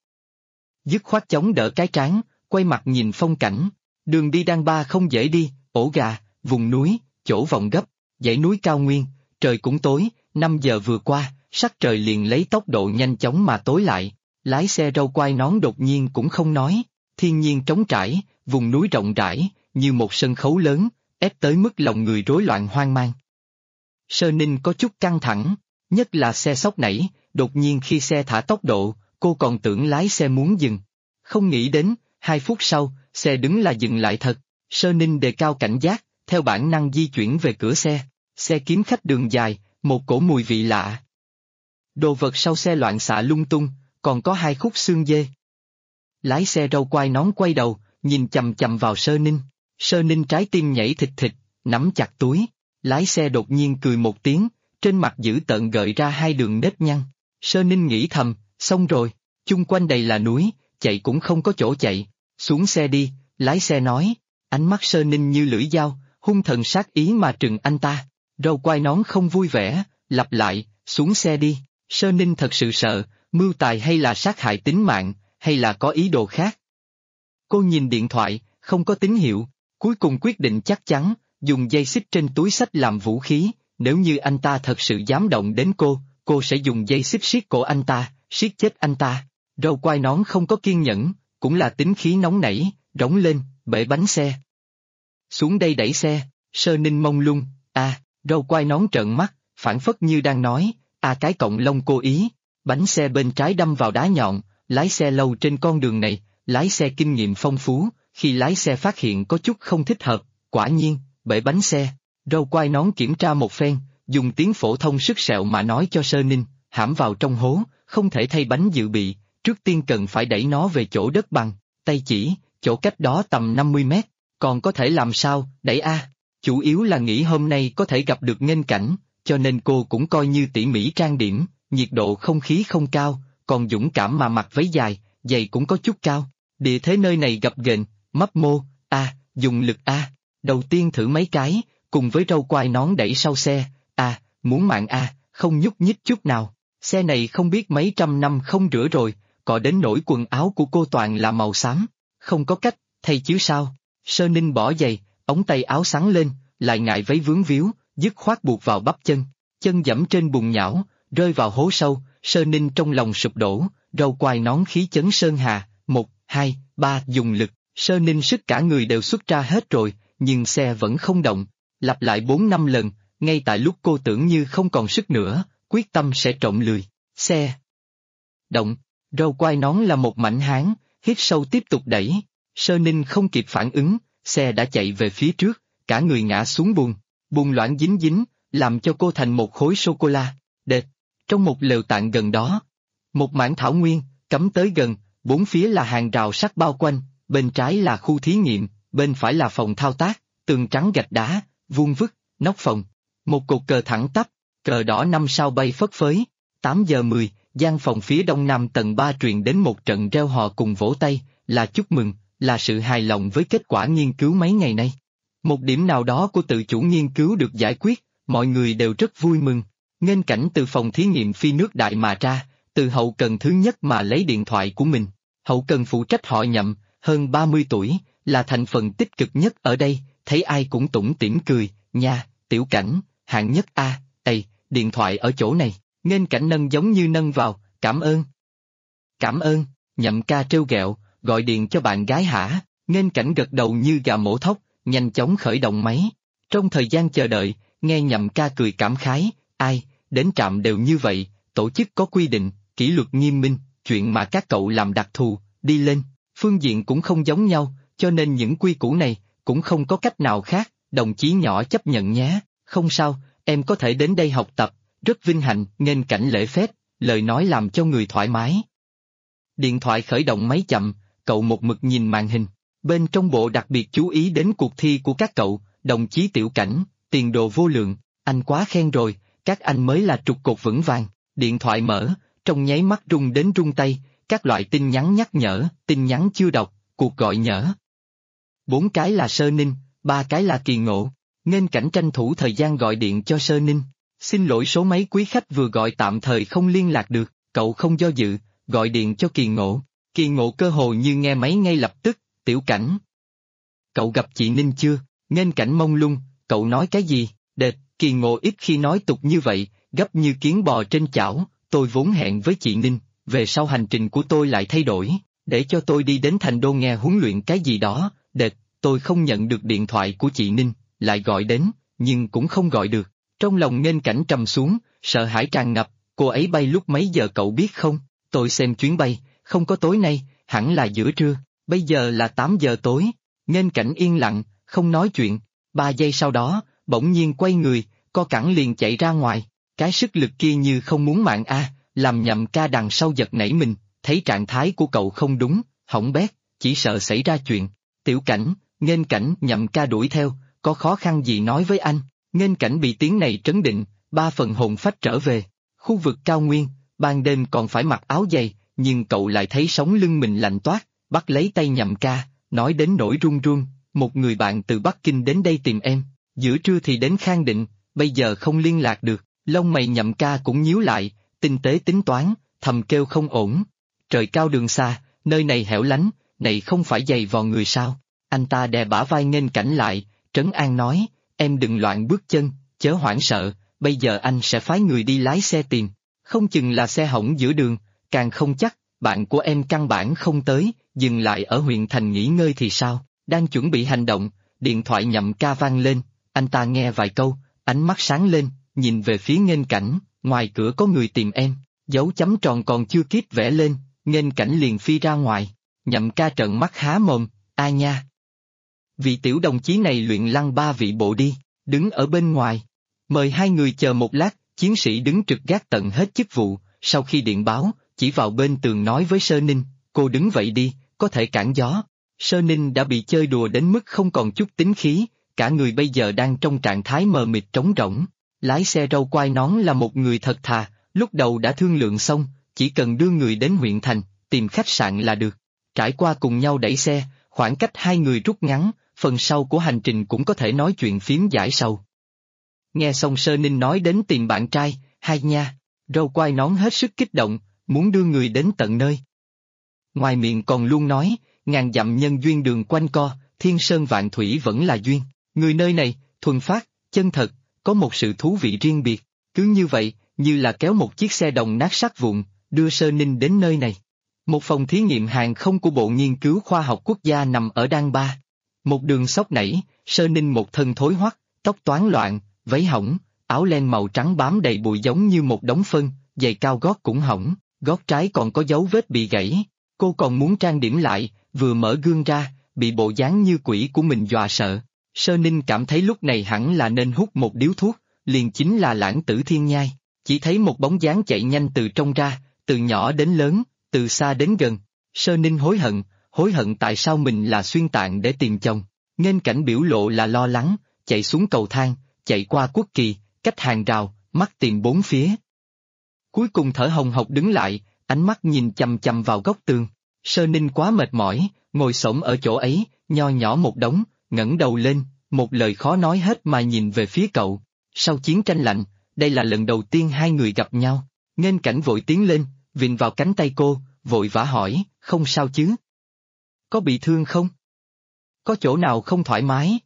Dứt khoát chống đỡ cái trán, quay mặt nhìn phong cảnh. Đường đi Đan Ba không dễ đi, ổ gà, vùng núi, chỗ vòng gấp, dãy núi cao nguyên, trời cũng tối, 5 giờ vừa qua, sắc trời liền lấy tốc độ nhanh chóng mà tối lại. Lái xe râu quai nón đột nhiên cũng không nói, thiên nhiên trống trải, vùng núi rộng rãi, như một sân khấu lớn, ép tới mức lòng người rối loạn hoang mang. Sơ Ninh có chút căng thẳng, nhất là xe sóc nảy, đột nhiên khi xe thả tốc độ, cô còn tưởng lái xe muốn dừng. Không nghĩ đến, 2 phút sau, xe đứng là dừng lại thật, Sơ Ninh đề cao cảnh giác, theo bản năng di chuyển về cửa xe, xe kiếm khách đường dài, một cổ mùi vị lạ. Đồ vật sau xe loạn xạ lung tung, còn có 2 khúc xương dê. Lái xe râu quai nón quay đầu, nhìn chằm chằm vào Sơ Ninh trái tim nhảy thịt thịt, nắm chặt túi, lái xe đột nhiên cười một tiếng, trên mặt dữ tợn gợi ra 2 đường nếp nhăn. Sơ Ninh nghĩ thầm, xong rồi, chung quanh đầy là núi, chạy cũng không có chỗ chạy, xuống xe đi, lái xe nói, ánh mắt Sơ Ninh như lưỡi dao, hung thần sát ý mà trừng anh ta, râu quai nón không vui vẻ, lặp lại, xuống xe đi, Sơ Ninh thật sự sợ, mưu tài hay là sát hại tính mạng, hay là có ý đồ khác. Cô nhìn điện thoại, không có tín hiệu, cuối cùng quyết định chắc chắn, dùng dây xích trên túi xách làm vũ khí, nếu như anh ta thật sự dám động đến cô sẽ dùng dây xích siết cổ anh ta, siết chết anh ta. Râu quai nón không có kiên nhẫn, cũng là tính khí nóng nảy, rống lên, bể bánh xe. Xuống đây đẩy xe, Sơ Ninh mông lung, râu quai nón trợn mắt, phản phất như đang nói, cái cộng lông cố ý, bánh xe bên trái đâm vào đá nhọn, lái xe lâu trên con đường này, lái xe kinh nghiệm phong phú, khi lái xe phát hiện có chút không thích hợp, quả nhiên, bể bánh xe, râu quai nón kiểm tra một phen, dùng tiếng phổ thông sức sẹo mà nói cho Sơ Ninh, hãm vào trong hố, không thể thay bánh dự bị, trước tiên cần phải đẩy nó về chỗ đất bằng, tay chỉ, chỗ cách đó tầm 50 mét, còn có thể làm sao, đẩy chủ yếu là nghĩ hôm nay có thể gặp được nghênh cảnh, cho nên cô cũng coi như tỉ mỉ trang điểm, nhiệt độ không khí không cao, còn dũng cảm mà mặc váy dài, giày cũng có chút cao, địa thế nơi này gập ghềnh, mấp mô, dùng lực đầu tiên thử mấy cái, cùng với râu quai nón đẩy sau xe, muốn mạng không nhúc nhích chút nào, xe này không biết mấy trăm năm không rửa rồi, cọ đến nỗi quần áo của cô toàn là màu xám, không có cách, thay chứ sao, Sơ Ninh bỏ giày, ống tay áo xắn lên, lại ngại váy vướng víu, dứt khoát buộc vào bắp chân, chân giẫm trên bùn nhão, rơi vào hố sâu, Sơ Ninh trong lòng sụp đổ, râu quai nón khí chấn sơn hà, 1, 2, 3 dùng lực, Sơ Ninh sức cả người đều xuất ra hết rồi, nhưng xe vẫn không động, lặp lại 4-5 lần, ngay tại lúc cô tưởng như không còn sức nữa, quyết tâm sẽ trộm lười, xe động, râu quai nón là một mảnh hán, hít sâu tiếp tục đẩy, Sơ Ninh không kịp phản ứng, xe đã chạy về phía trước, cả người ngã xuống bùn loãng dính dính, làm cho cô thành một khối sô-cô-la, đệt, trong một lều tạm gần đó. Một mảng thảo nguyên, cắm tới gần, bốn phía là hàng rào sắt bao quanh, bên trái là khu thí nghiệm, bên phải là phòng thao tác, tường trắng gạch đá, vuông vức, nóc phòng. Một cột cờ thẳng tắp, cờ đỏ 5 sao bay phất phới. 8 giờ 10, gian phòng phía đông nam tầng 3 truyền đến một trận reo hò cùng vỗ tay, là chúc mừng, là sự hài lòng với kết quả nghiên cứu mấy ngày nay. Một điểm nào đó của tự chủ nghiên cứu được giải quyết, mọi người đều rất vui mừng. Nghênh cảnh từ phòng thí nghiệm phi nước đại mà ra, từ hậu cần thứ nhất mà lấy điện thoại của mình. Hậu cần phụ trách họ Nhậm, hơn 30 tuổi, là thành phần tích cực nhất ở đây, thấy ai cũng tủm tỉm cười, nha, Tiểu Cảnh, hạng nhất điện thoại ở chỗ này, nghênh cảnh nâng giống như nâng vào, cảm ơn. Cảm ơn, Nhậm ca trêu ghẹo, gọi điện cho bạn gái hả, nghênh cảnh gật đầu như gà mổ thóc, nhanh chóng khởi động máy. Trong thời gian chờ đợi, nghe Nhậm ca cười cảm khái, đến trạm đều như vậy, tổ chức có quy định, kỷ luật nghiêm minh, chuyện mà các cậu làm đặc thù, đi lên, phương diện cũng không giống nhau, cho nên những quy củ này, cũng không có cách nào khác, đồng chí nhỏ chấp nhận nhé, không sao, em có thể đến đây học tập, rất vinh hạnh, nghênh cảnh lễ phép, lời nói làm cho người thoải mái. Điện thoại khởi động máy chậm, cậu một mực nhìn màn hình, bên trong bộ đặc biệt chú ý đến cuộc thi của các cậu, đồng chí Tiểu Cảnh, tiền đồ vô lượng, anh quá khen rồi, các anh mới là trụ cột vững vàng, điện thoại mở, trong nháy mắt rung đến rung tay, các loại tin nhắn nhắc nhở, tin nhắn chưa đọc, cuộc gọi nhỡ. 4 cái là Sơ Ninh, 3 cái là Kỳ Ngộ, nghênh cảnh tranh thủ thời gian gọi điện cho Sơ Ninh, xin lỗi số máy quý khách vừa gọi tạm thời không liên lạc được, cậu không do dự, gọi điện cho Kỳ Ngộ cơ hồ như nghe máy ngay lập tức, Tiểu Cảnh. Cậu gặp chị Ninh chưa, nghênh cảnh mông lung, cậu nói cái gì, đệt, Kỳ Ngộ ít khi nói tục như vậy, gấp như kiến bò trên chảo, tôi vốn hẹn với chị Ninh, về sau hành trình của tôi lại thay đổi, để cho tôi đi đến Thành Đô nghe huấn luyện cái gì đó, đệt, tôi không nhận được điện thoại của chị Ninh, lại gọi đến, nhưng cũng không gọi được, trong lòng nghênh cảnh trầm xuống, sợ hãi tràn ngập, cô ấy bay lúc mấy giờ cậu biết không, tôi xem chuyến bay, không có tối nay, hẳn là giữa trưa, bây giờ là 8 giờ tối, nghênh cảnh yên lặng, không nói chuyện, 3 giây sau đó, bỗng nhiên quay người, co cẳng liền chạy ra ngoài, cái sức lực kia như không muốn mạng làm Nhậm ca đằng sau giật nảy mình, thấy trạng thái của cậu không đúng, hỏng bét, chỉ sợ xảy ra chuyện, Tiểu Cảnh, nghênh cảnh Nhậm ca đuổi theo, có khó khăn gì nói với anh, nghênh cảnh bị tiếng này trấn định, 3 phần hồn phách trở về, khu vực cao nguyên, ban đêm còn phải mặc áo dày, nhưng cậu lại thấy sống lưng mình lạnh toát, bắt lấy tay Nhậm Ca, nói đến nỗi run run, một người bạn từ Bắc Kinh đến đây tìm em, giữa trưa thì đến Khang Định, bây giờ không liên lạc được, lông mày Nhậm Ca cũng nhíu lại, tinh tế tính toán, thầm kêu không ổn. Trời cao đường xa, nơi này hẻo lánh, này không phải giày vò người sao? Anh ta đè bả vai Nghênh Cảnh lại, trấn an nói, em đừng loạn bước chân, chớ hoảng sợ, bây giờ anh sẽ phái người đi lái xe tìm, không chừng là xe hỏng giữa đường, càng không chắc, bạn của em căn bản không tới, dừng lại ở huyện thành nghỉ ngơi thì sao? Đang chuẩn bị hành động, điện thoại Nhậm Ca vang lên, anh ta nghe vài câu, ánh mắt sáng lên, nhìn về phía Nghênh Cảnh, ngoài cửa có người tìm em, dấu chấm tròn còn chưa kịp vẽ lên, Nghênh Cảnh liền phi ra ngoài, Nhậm Ca trợn mắt há mồm, a nha. Vị tiểu đồng chí này luyện lăng ba vị bộ đi, đứng ở bên ngoài. Mời hai người chờ một lát, chiến sĩ đứng trực gác tận hết chức vụ, sau khi điện báo, chỉ vào bên tường nói với Sơ Ninh, cô đứng vậy đi, có thể cản gió. Sơ Ninh đã bị chơi đùa đến mức không còn chút tính khí, cả người bây giờ đang trong trạng thái mờ mịt trống rỗng. Lái xe râu quai nón là một người thật thà, lúc đầu đã thương lượng xong, chỉ cần đưa người đến huyện thành, tìm khách sạn là được. Trải qua cùng nhau đẩy xe, khoảng cách hai người rút ngắn, phần sau của hành trình cũng có thể nói chuyện phiếm giải sầu. Nghe xong Sơ Ninh nói đến tìm bạn trai, hai nha, râu quai nón hết sức kích động, muốn đưa người đến tận nơi. Ngoài miệng còn luôn nói, ngàn dặm nhân duyên đường quanh co, thiên sơn vạn thủy vẫn là duyên, người nơi này, thuần phát, chân thật, có một sự thú vị riêng biệt, cứ như vậy, như là kéo một chiếc xe đồng nát sắt vụn, đưa Sơ Ninh đến nơi này. Một phòng thí nghiệm hàng không của Bộ Nghiên cứu Khoa học Quốc gia nằm ở Đan Ba. Một đường sóc nảy, Sơ Ninh một thân thối hoắc, tóc toán loạn, váy hỏng, áo len màu trắng bám đầy bụi giống như một đống phân, giày cao gót cũng hỏng, gót trái còn có dấu vết bị gãy. Cô còn muốn trang điểm lại, vừa mở gương ra, bị bộ dáng như quỷ của mình dọa sợ. Sơ Ninh cảm thấy lúc này hẳn là nên hút một điếu thuốc, liền chính là Lãng Tử Thiên Nhai. Chỉ thấy một bóng dáng chạy nhanh từ trong ra, từ nhỏ đến lớn, từ xa đến gần. Sơ Ninh hối hận tại sao mình là xuyên tạng để tìm chồng. Nghênh Cảnh biểu lộ là lo lắng, chạy xuống cầu thang, chạy qua quốc kỳ, cách hàng rào, mắt tìm bốn phía. Cuối cùng thở hồng hộc đứng lại, ánh mắt nhìn chằm chằm vào góc tường. Sơ Ninh quá mệt mỏi, ngồi xổm ở chỗ ấy, nho nhỏ một đống, ngẩng đầu lên, một lời khó nói hết mà nhìn về phía cậu. Sau chiến tranh lạnh, đây là lần đầu tiên hai người gặp nhau. Nghênh Cảnh vội tiến lên, vịn vào cánh tay cô, vội vã hỏi, không sao chứ? Có bị thương không? Có chỗ nào không thoải mái?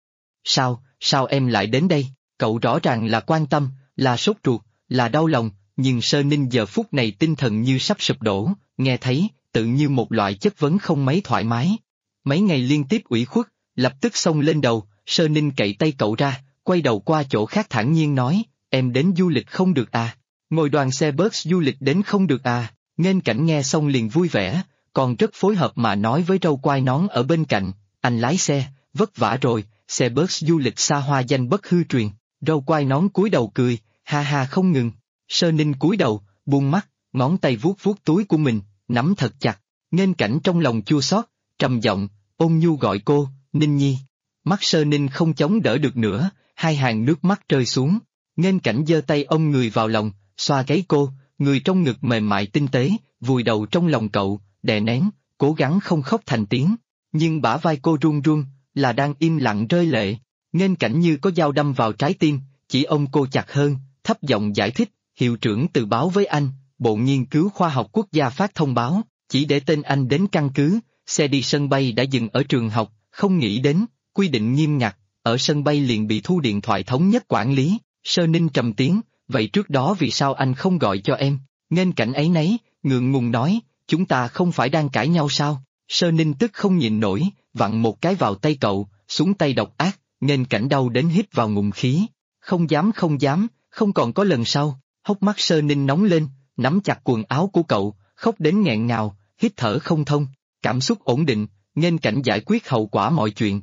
Sao em lại đến đây? Cậu rõ ràng là quan tâm, là sốt ruột, là đau lòng, nhưng Sơ Ninh giờ phút này tinh thần như sắp sụp đổ, nghe thấy, tự như một loại chất vấn không mấy thoải mái. Mấy ngày liên tiếp ủy khuất, lập tức xông lên đầu, Sơ Ninh cậy tay cậu ra, quay đầu qua chỗ khác thản nhiên nói, em đến du lịch không được à? Ngồi đoàn xe bus du lịch đến không được à? Nghênh Cảnh nghe xong liền vui vẻ, còn rất phối hợp mà nói với râu quai nón ở bên cạnh, anh lái xe, vất vả rồi, xe bus du lịch xa hoa danh bất hư truyền. Râu quai nón cúi đầu cười, ha ha không ngừng. Sơ Ninh cúi đầu, buông mắt, ngón tay vuốt vuốt túi của mình, nắm thật chặt. Nghênh Cảnh trong lòng chua xót, trầm giọng, ôn nhu gọi cô, Ninh Nhi. Mắt Sơ Ninh không chống đỡ được nữa, hai hàng nước mắt rơi xuống. Nghênh Cảnh giơ tay ôm người vào lòng, xoa gáy cô, người trong ngực mềm mại tinh tế, vùi đầu trong lòng cậu, đè nén, cố gắng không khóc thành tiếng. Nhưng bả vai cô run run, là đang im lặng rơi lệ. Nghênh Cảnh như có dao đâm vào trái tim, chỉ ôm cô chặt hơn, thấp giọng giải thích, hiệu trưởng từ báo với anh, Bộ Nghiên cứu Khoa học Quốc gia phát thông báo, chỉ để tên anh đến căn cứ, xe đi sân bay đã dừng ở trường học, không nghĩ đến, quy định nghiêm ngặt, ở sân bay liền bị thu điện thoại thống nhất quản lý. Sơ Ninh trầm tiếng, vậy trước đó vì sao anh không gọi cho em? Nghênh Cảnh ấy nấy, ngượng ngùng nói, chúng ta không phải đang cãi nhau sao? Sơ Ninh tức không nhịn nổi, vặn một cái vào tay cậu, xuống tay độc ác, Nghênh Cảnh đau đến hít vào ngụm khí. Không dám, không còn có lần sau. Hốc mắt Sơ Ninh nóng lên, nắm chặt quần áo của cậu, khóc đến nghẹn ngào, hít thở không thông. Cảm xúc ổn định, Nghênh Cảnh giải quyết hậu quả mọi chuyện.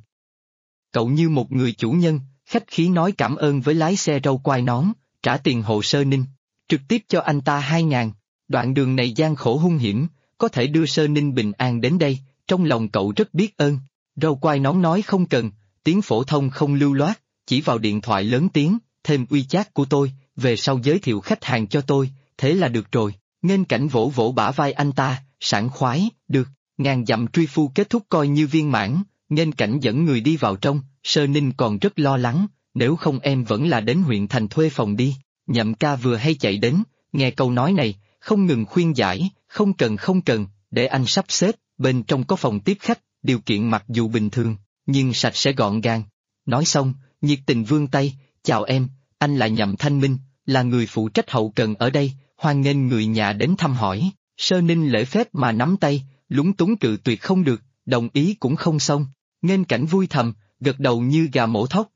Cậu như một người chủ nhân, khách khí nói cảm ơn với lái xe râu quai nón, trả tiền hộ Sơ Ninh, trực tiếp cho anh ta 2.000. Đoạn đường này gian khổ hung hiểm, có thể đưa Sơ Ninh bình an đến đây, trong lòng cậu rất biết ơn. Râu quai nón nói không cần, tiếng phổ thông không lưu loát, chỉ vào điện thoại lớn tiếng, thêm WeChat của tôi, về sau giới thiệu khách hàng cho tôi, thế là được rồi. Nghênh Cảnh vỗ vỗ bả vai anh ta, sảng khoái, được, ngàn dặm truy phu kết thúc coi như viên mãn. Nghênh Cảnh dẫn người đi vào trong, Sơ Ninh còn rất lo lắng, nếu không em vẫn là đến huyện thành thuê phòng đi. Nhậm ca vừa hay chạy đến, nghe câu nói này, không ngừng khuyên giải, không cần, để anh sắp xếp, bên trong có phòng tiếp khách, điều kiện mặc dù bình thường, nhưng sạch sẽ gọn gàng. Nói xong, nhiệt tình vươn tay, chào em, anh là Nhậm Thanh Minh, là người phụ trách hậu cần ở đây, hoan nghênh người nhà đến thăm hỏi. Sơ Ninh lễ phép mà nắm tay, lúng túng cự tuyệt không được, đồng ý cũng không xong. Nghênh Cảnh vui thầm, gật đầu như gà mổ thóc,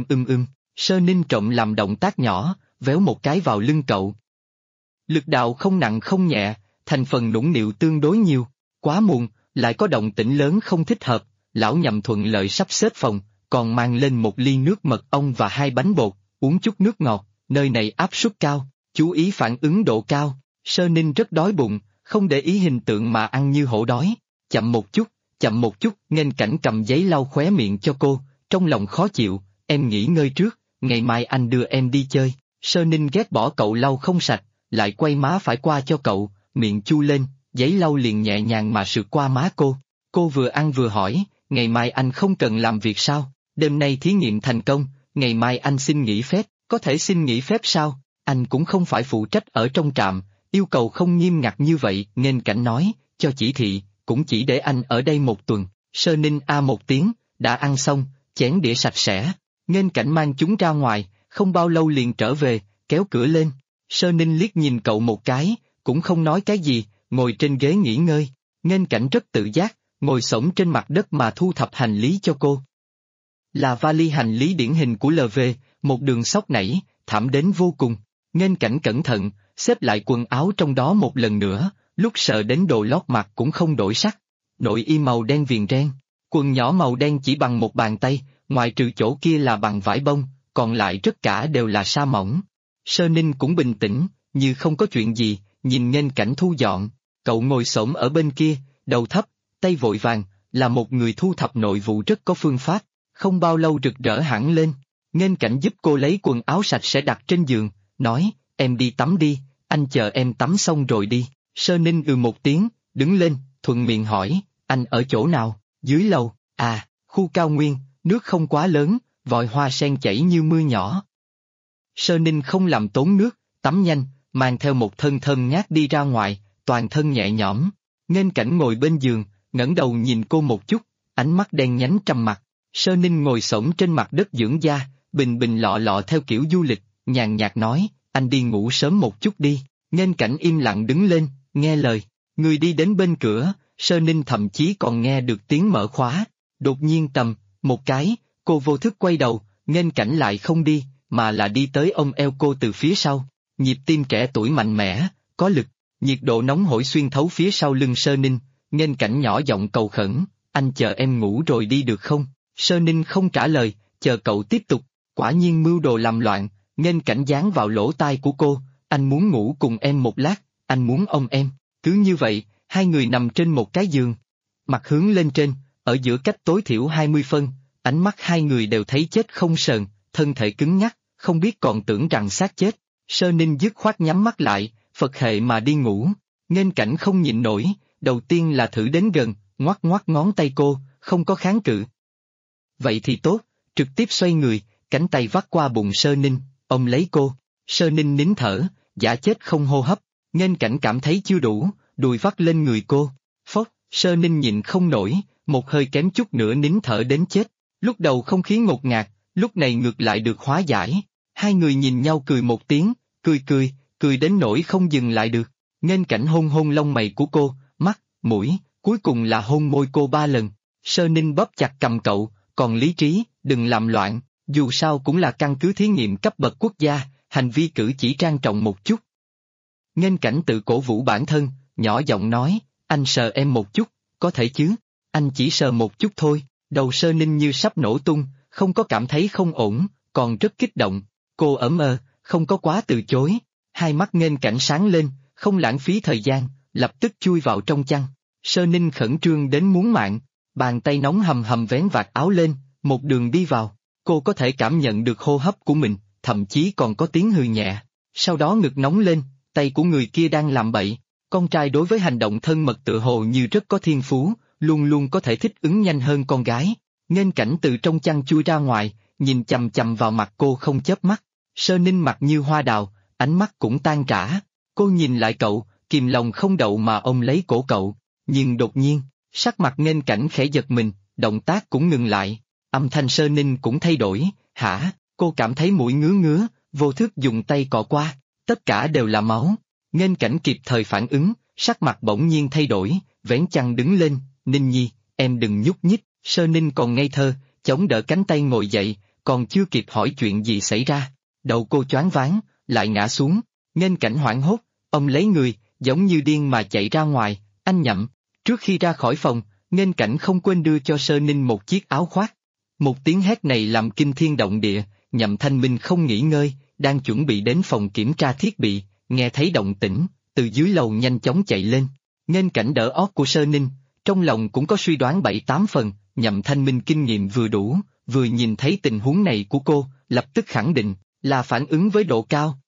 Sơ Ninh trộm làm động tác nhỏ, véo một cái vào lưng cậu. Lực đạo không nặng không nhẹ, thành phần nũng nịu tương đối nhiều, quá muộn, lại có động tĩnh lớn không thích hợp, lão Nhậm thuận lợi sắp xếp phòng, còn mang lên một ly nước mật ong và 2 bánh bột, uống chút nước ngọt, nơi này áp suất cao, chú ý phản ứng độ cao. Sơ Ninh rất đói bụng, không để ý hình tượng mà ăn như hổ đói. Chậm một chút, Nghênh Cảnh cầm giấy lau khóe miệng cho cô, trong lòng khó chịu, em nghỉ ngơi trước, ngày mai anh đưa em đi chơi. Sơ Ninh ghét bỏ cậu lau không sạch, lại quay má phải qua cho cậu, miệng chu lên, giấy lau liền nhẹ nhàng mà sượt qua má cô. Cô vừa ăn vừa hỏi, ngày mai anh không cần làm việc sao? Đêm nay thí nghiệm thành công, ngày mai anh xin nghỉ phép, có thể xin nghỉ phép sao? Anh cũng không phải phụ trách ở trong trạm, yêu cầu không nghiêm ngặt như vậy. Nghênh Cảnh nói, cho chỉ thị, cũng chỉ để anh ở đây 1 tuần. Sơ Ninh một tiếng, đã ăn xong, chén đĩa sạch sẽ. Nghênh Cảnh mang chúng ra ngoài, không bao lâu liền trở về, kéo cửa lên. Sơ Ninh liếc nhìn cậu một cái, cũng không nói cái gì, ngồi trên ghế nghỉ ngơi. Nghênh Cảnh rất tự giác, ngồi xổm trên mặt đất mà thu thập hành lý cho cô. Là vali hành lý điển hình của LV, một đường xóc nảy, thảm đến vô cùng. Nghênh Cảnh cẩn thận, xếp lại quần áo trong đó một lần nữa, lúc sợ đến đồ lót mặt cũng không đổi sắc. Nội y màu đen viền ren, quần nhỏ màu đen chỉ bằng một bàn tay, ngoại trừ chỗ kia là bằng vải bông, còn lại tất cả đều là sa mỏng. Sơ Ninh cũng bình tĩnh, như không có chuyện gì, nhìn Nghênh Cảnh thu dọn. Cậu ngồi xổm ở bên kia, đầu thấp, tay vội vàng, là một người thu thập nội vụ rất có phương pháp, không bao lâu rực rỡ hẳn lên. Nghênh Cảnh giúp cô lấy quần áo sạch sẽ đặt trên giường, nói, em đi tắm đi, anh chờ em tắm xong rồi đi. Sơ Ninh một tiếng, đứng lên, thuận miệng hỏi, anh ở chỗ nào? Dưới lầu. Khu cao nguyên, nước không quá lớn, vòi hoa sen chảy như mưa nhỏ. Sơ Ninh không làm tốn nước, tắm nhanh, mang theo một thân thơm ngát đi ra ngoài, toàn thân nhẹ nhõm. Nghênh Cảnh ngồi bên giường, ngẩng đầu nhìn cô một chút, ánh mắt đen nhánh trầm mặc. Sơ Ninh ngồi xổm trên mặt đất dưỡng da, bình lọ lọ theo kiểu du lịch, nhàn nhạt nói, anh đi ngủ sớm một chút đi. Nghênh Cảnh im lặng đứng lên, nghe lời. Người đi đến bên cửa, Sơ Ninh thậm chí còn nghe được tiếng mở khóa. Đột nhiên một cái, cô vô thức quay đầu, Nghênh Cảnh lại không đi, mà là đi tới ôm eo cô từ phía sau. Nhịp tim trẻ tuổi mạnh mẽ, có lực, nhiệt độ nóng hổi xuyên thấu phía sau lưng Sơ Ninh. Nghênh Cảnh nhỏ giọng cầu khẩn, anh chờ em ngủ rồi đi được không? Sơ Ninh không trả lời, chờ cậu tiếp tục. Quả nhiên mưu đồ làm loạn. Nghênh Cảnh dán vào lỗ tai của cô, anh muốn ngủ cùng em một lát, anh muốn ôm em. Cứ như vậy, hai người nằm trên một cái giường. Mặt hướng lên trên, ở giữa cách tối thiểu 20 phân, ánh mắt hai người đều thấy chết không sờn, thân thể cứng nhắc, không biết còn tưởng rằng xác chết. Sơ Ninh dứt khoát nhắm mắt lại, Phật hệ mà đi ngủ. Nghênh Cảnh không nhịn nổi, đầu tiên là thử đến gần, ngoắc ngón tay cô, không có kháng cự. Vậy thì tốt, trực tiếp xoay người, cánh tay vắt qua bụng Sơ Ninh, ôm lấy cô. Sơ Ninh nín thở, giả chết không hô hấp. Nghênh Cảnh cảm thấy chưa đủ, đùi vắt lên người cô. Phốc, Sơ Ninh nhịn không nổi, một hơi kém chút nữa nín thở đến chết. Lúc đầu không khí ngột ngạt, lúc này ngược lại được hóa giải. Hai người nhìn nhau cười một tiếng, cười đến nỗi không dừng lại được. Nghênh Cảnh hôn lông mày của cô, mắt, mũi, cuối cùng là hôn môi cô 3 lần. Sơ Ninh bóp chặt cầm cậu, còn lý trí, đừng làm loạn, dù sao cũng là căn cứ thí nghiệm cấp bậc quốc gia, hành vi cử chỉ trang trọng một chút. Nghênh Cảnh tự cổ vũ bản thân, nhỏ giọng nói, anh sờ em một chút, có thể chứ? Anh chỉ sờ một chút thôi. Đầu Sơ Ninh như sắp nổ tung, không có cảm thấy không ổn, còn rất kích động. Cô ẩm không có quá từ chối. Hai mắt Nghênh Cảnh sáng lên, không lãng phí thời gian, lập tức chui vào trong chăn. Sơ Ninh khẩn trương đến muốn mạng, bàn tay nóng hầm vén vạt áo lên, một đường đi vào. Cô có thể cảm nhận được hô hấp của mình, thậm chí còn có tiếng hừ nhẹ. Sau đó ngực nóng lên, tay của người kia đang làm bậy. Con trai đối với hành động thân mật tựa hồ như rất có thiên phú, luôn luôn có thể thích ứng nhanh hơn con gái. Nghênh Cảnh từ trong chăn chui ra ngoài, nhìn chằm chằm vào mặt cô không chớp mắt. Sơ Ninh mặt như hoa đào, ánh mắt cũng tan rã. Cô nhìn lại cậu, kìm lòng không đậu mà ôm lấy cổ cậu. Nhưng đột nhiên, sắc mặt Nghênh Cảnh khẽ giật mình, động tác cũng ngừng lại. Âm thanh Sơ Ninh cũng thay đổi. Hả? Cô cảm thấy mũi ngứa ngứa, vô thức dùng tay cọ qua. Tất cả đều là máu. Nghênh Cảnh kịp thời phản ứng, sắc mặt bỗng nhiên thay đổi, vén chăn đứng lên. Ninh Nhi, em đừng nhúc nhích. Sơ Ninh còn ngây thơ, chống đỡ cánh tay ngồi dậy, còn chưa kịp hỏi chuyện gì xảy ra. Đầu cô choáng váng, lại ngã xuống. Nghênh Cảnh hoảng hốt, ông lấy người, giống như điên mà chạy ra ngoài. Anh Nhậm. Trước khi ra khỏi phòng, Nghênh Cảnh không quên đưa cho Sơ Ninh một chiếc áo khoác. Một tiếng hét này làm kinh thiên động địa. Nhậm Thanh Minh không nghỉ ngơi, đang chuẩn bị đến phòng kiểm tra thiết bị, nghe thấy động tĩnh, từ dưới lầu nhanh chóng chạy lên. Nghênh Cảnh đỡ ót của Sơ Ninh, trong lòng cũng có suy đoán 7-8 phần. Nhậm Thanh Minh kinh nghiệm vừa đủ, vừa nhìn thấy tình huống này của cô, lập tức khẳng định, là phản ứng với độ cao.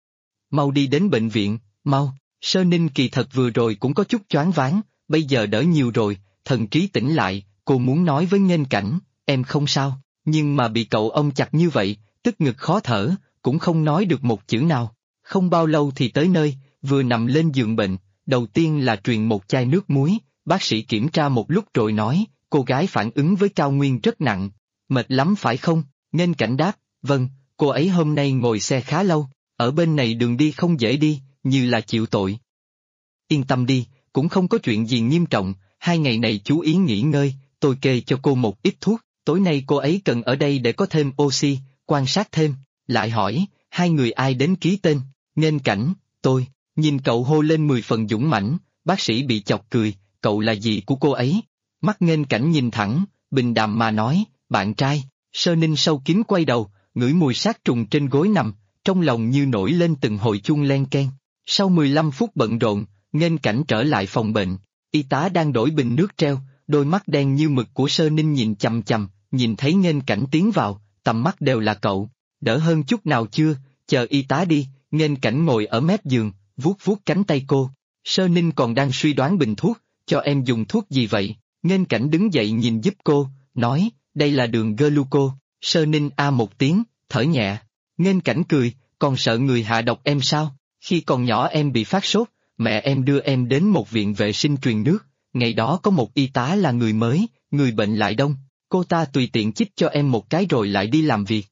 Mau đi đến bệnh viện, mau. Sơ Ninh kỳ thật vừa rồi cũng có chút choáng váng, bây giờ đỡ nhiều rồi, thần trí tỉnh lại, cô muốn nói với Nghênh Cảnh, em không sao, nhưng mà bị cậu ôm chặt như vậy, tức ngực khó thở, cũng không nói được một chữ nào. Không bao lâu thì tới nơi, vừa nằm lên giường bệnh, đầu tiên là truyền một chai nước muối, bác sĩ kiểm tra một lúc rồi nói, cô gái phản ứng với cao nguyên rất nặng, mệt lắm phải không? Nghênh Cảnh đáp, vâng, cô ấy hôm nay ngồi xe khá lâu, ở bên này đường đi không dễ đi, như là chịu tội. Yên tâm đi, cũng không có chuyện gì nghiêm trọng, 2 ngày này chú ý nghỉ ngơi, tôi kê cho cô một ít thuốc, tối nay cô ấy cần ở đây để có thêm oxy, quan sát thêm. Lại hỏi, 2 người ai đến ký tên? Nghênh Cảnh, tôi. Nhìn cậu hô lên 10 phần dũng mãnh, bác sĩ bị chọc cười, cậu là gì của cô ấy? Mắt Nghênh Cảnh nhìn thẳng, bình đạm mà nói, bạn trai. Sơ Ninh sâu kín quay đầu, ngửi mùi sát trùng trên gối nằm, trong lòng như nổi lên từng hồi chuông len keng. Sau 15 phút bận rộn, Nghênh Cảnh trở lại phòng bệnh, y tá đang đổi bình nước treo, đôi mắt đen như mực của Sơ Ninh nhìn chằm chằm, nhìn thấy Nghênh Cảnh tiến vào, tầm mắt đều là cậu. Đỡ hơn chút nào chưa? Chờ y tá đi. Nghênh Cảnh ngồi ở mép giường, vuốt vuốt cánh tay cô. Sơ Ninh còn đang suy đoán bình thuốc, cho em dùng thuốc gì vậy? Nghênh Cảnh đứng dậy nhìn giúp cô, nói, đây là đường gluco. Sơ Ninh a một tiếng, thở nhẹ. Nghênh Cảnh cười, còn sợ người hạ độc em sao? Khi còn nhỏ em bị phát sốt, mẹ em đưa em đến một viện vệ sinh truyền nước, ngày đó có một y tá là người mới, người bệnh lại đông, cô ta tùy tiện chích cho em một cái rồi lại đi làm việc.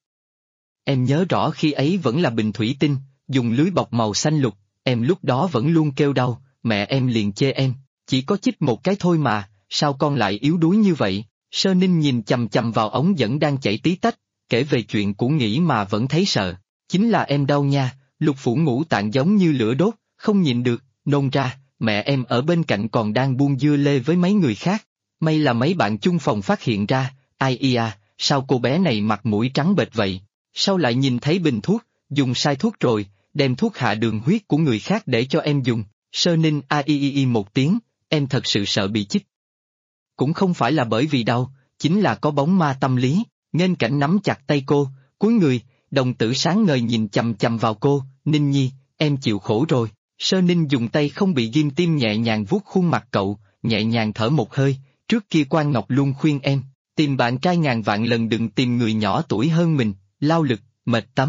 Em nhớ rõ khi ấy vẫn là bình thủy tinh, dùng lưới bọc màu xanh lục, em lúc đó vẫn luôn kêu đau, mẹ em liền chê em, chỉ có chích một cái thôi mà, sao con lại yếu đuối như vậy? Sơ Ninh nhìn chằm chằm vào ống dẫn đang chảy tí tách, kể về chuyện cũ nghĩ mà vẫn thấy sợ. Chính là em đau nha, lục phủ ngũ tạng giống như lửa đốt, không nhịn được, nôn ra, mẹ em ở bên cạnh còn đang buông dưa lê với mấy người khác. May là mấy bạn chung phòng phát hiện ra, ai ia, sao cô bé này mặt mũi trắng bệch vậy? Sao lại nhìn thấy bình thuốc, dùng sai thuốc rồi, đem thuốc hạ đường huyết của người khác để cho em dùng. Sơ Ninh a i i một tiếng, em thật sự sợ bị chích. Cũng không phải là bởi vì đau, chính là có bóng ma tâm lý. Nghênh Cảnh nắm chặt tay cô, cúi người, đồng tử sáng ngời nhìn chằm chằm vào cô, Ninh Nhi, em chịu khổ rồi. Sơ Ninh dùng tay không bị ghim tim nhẹ nhàng vuốt khuôn mặt cậu, nhẹ nhàng thở một hơi, trước kia Quan Ngọc luôn khuyên em, tìm bạn trai ngàn vạn lần đừng tìm người nhỏ tuổi hơn mình, lao lực, mệt tâm.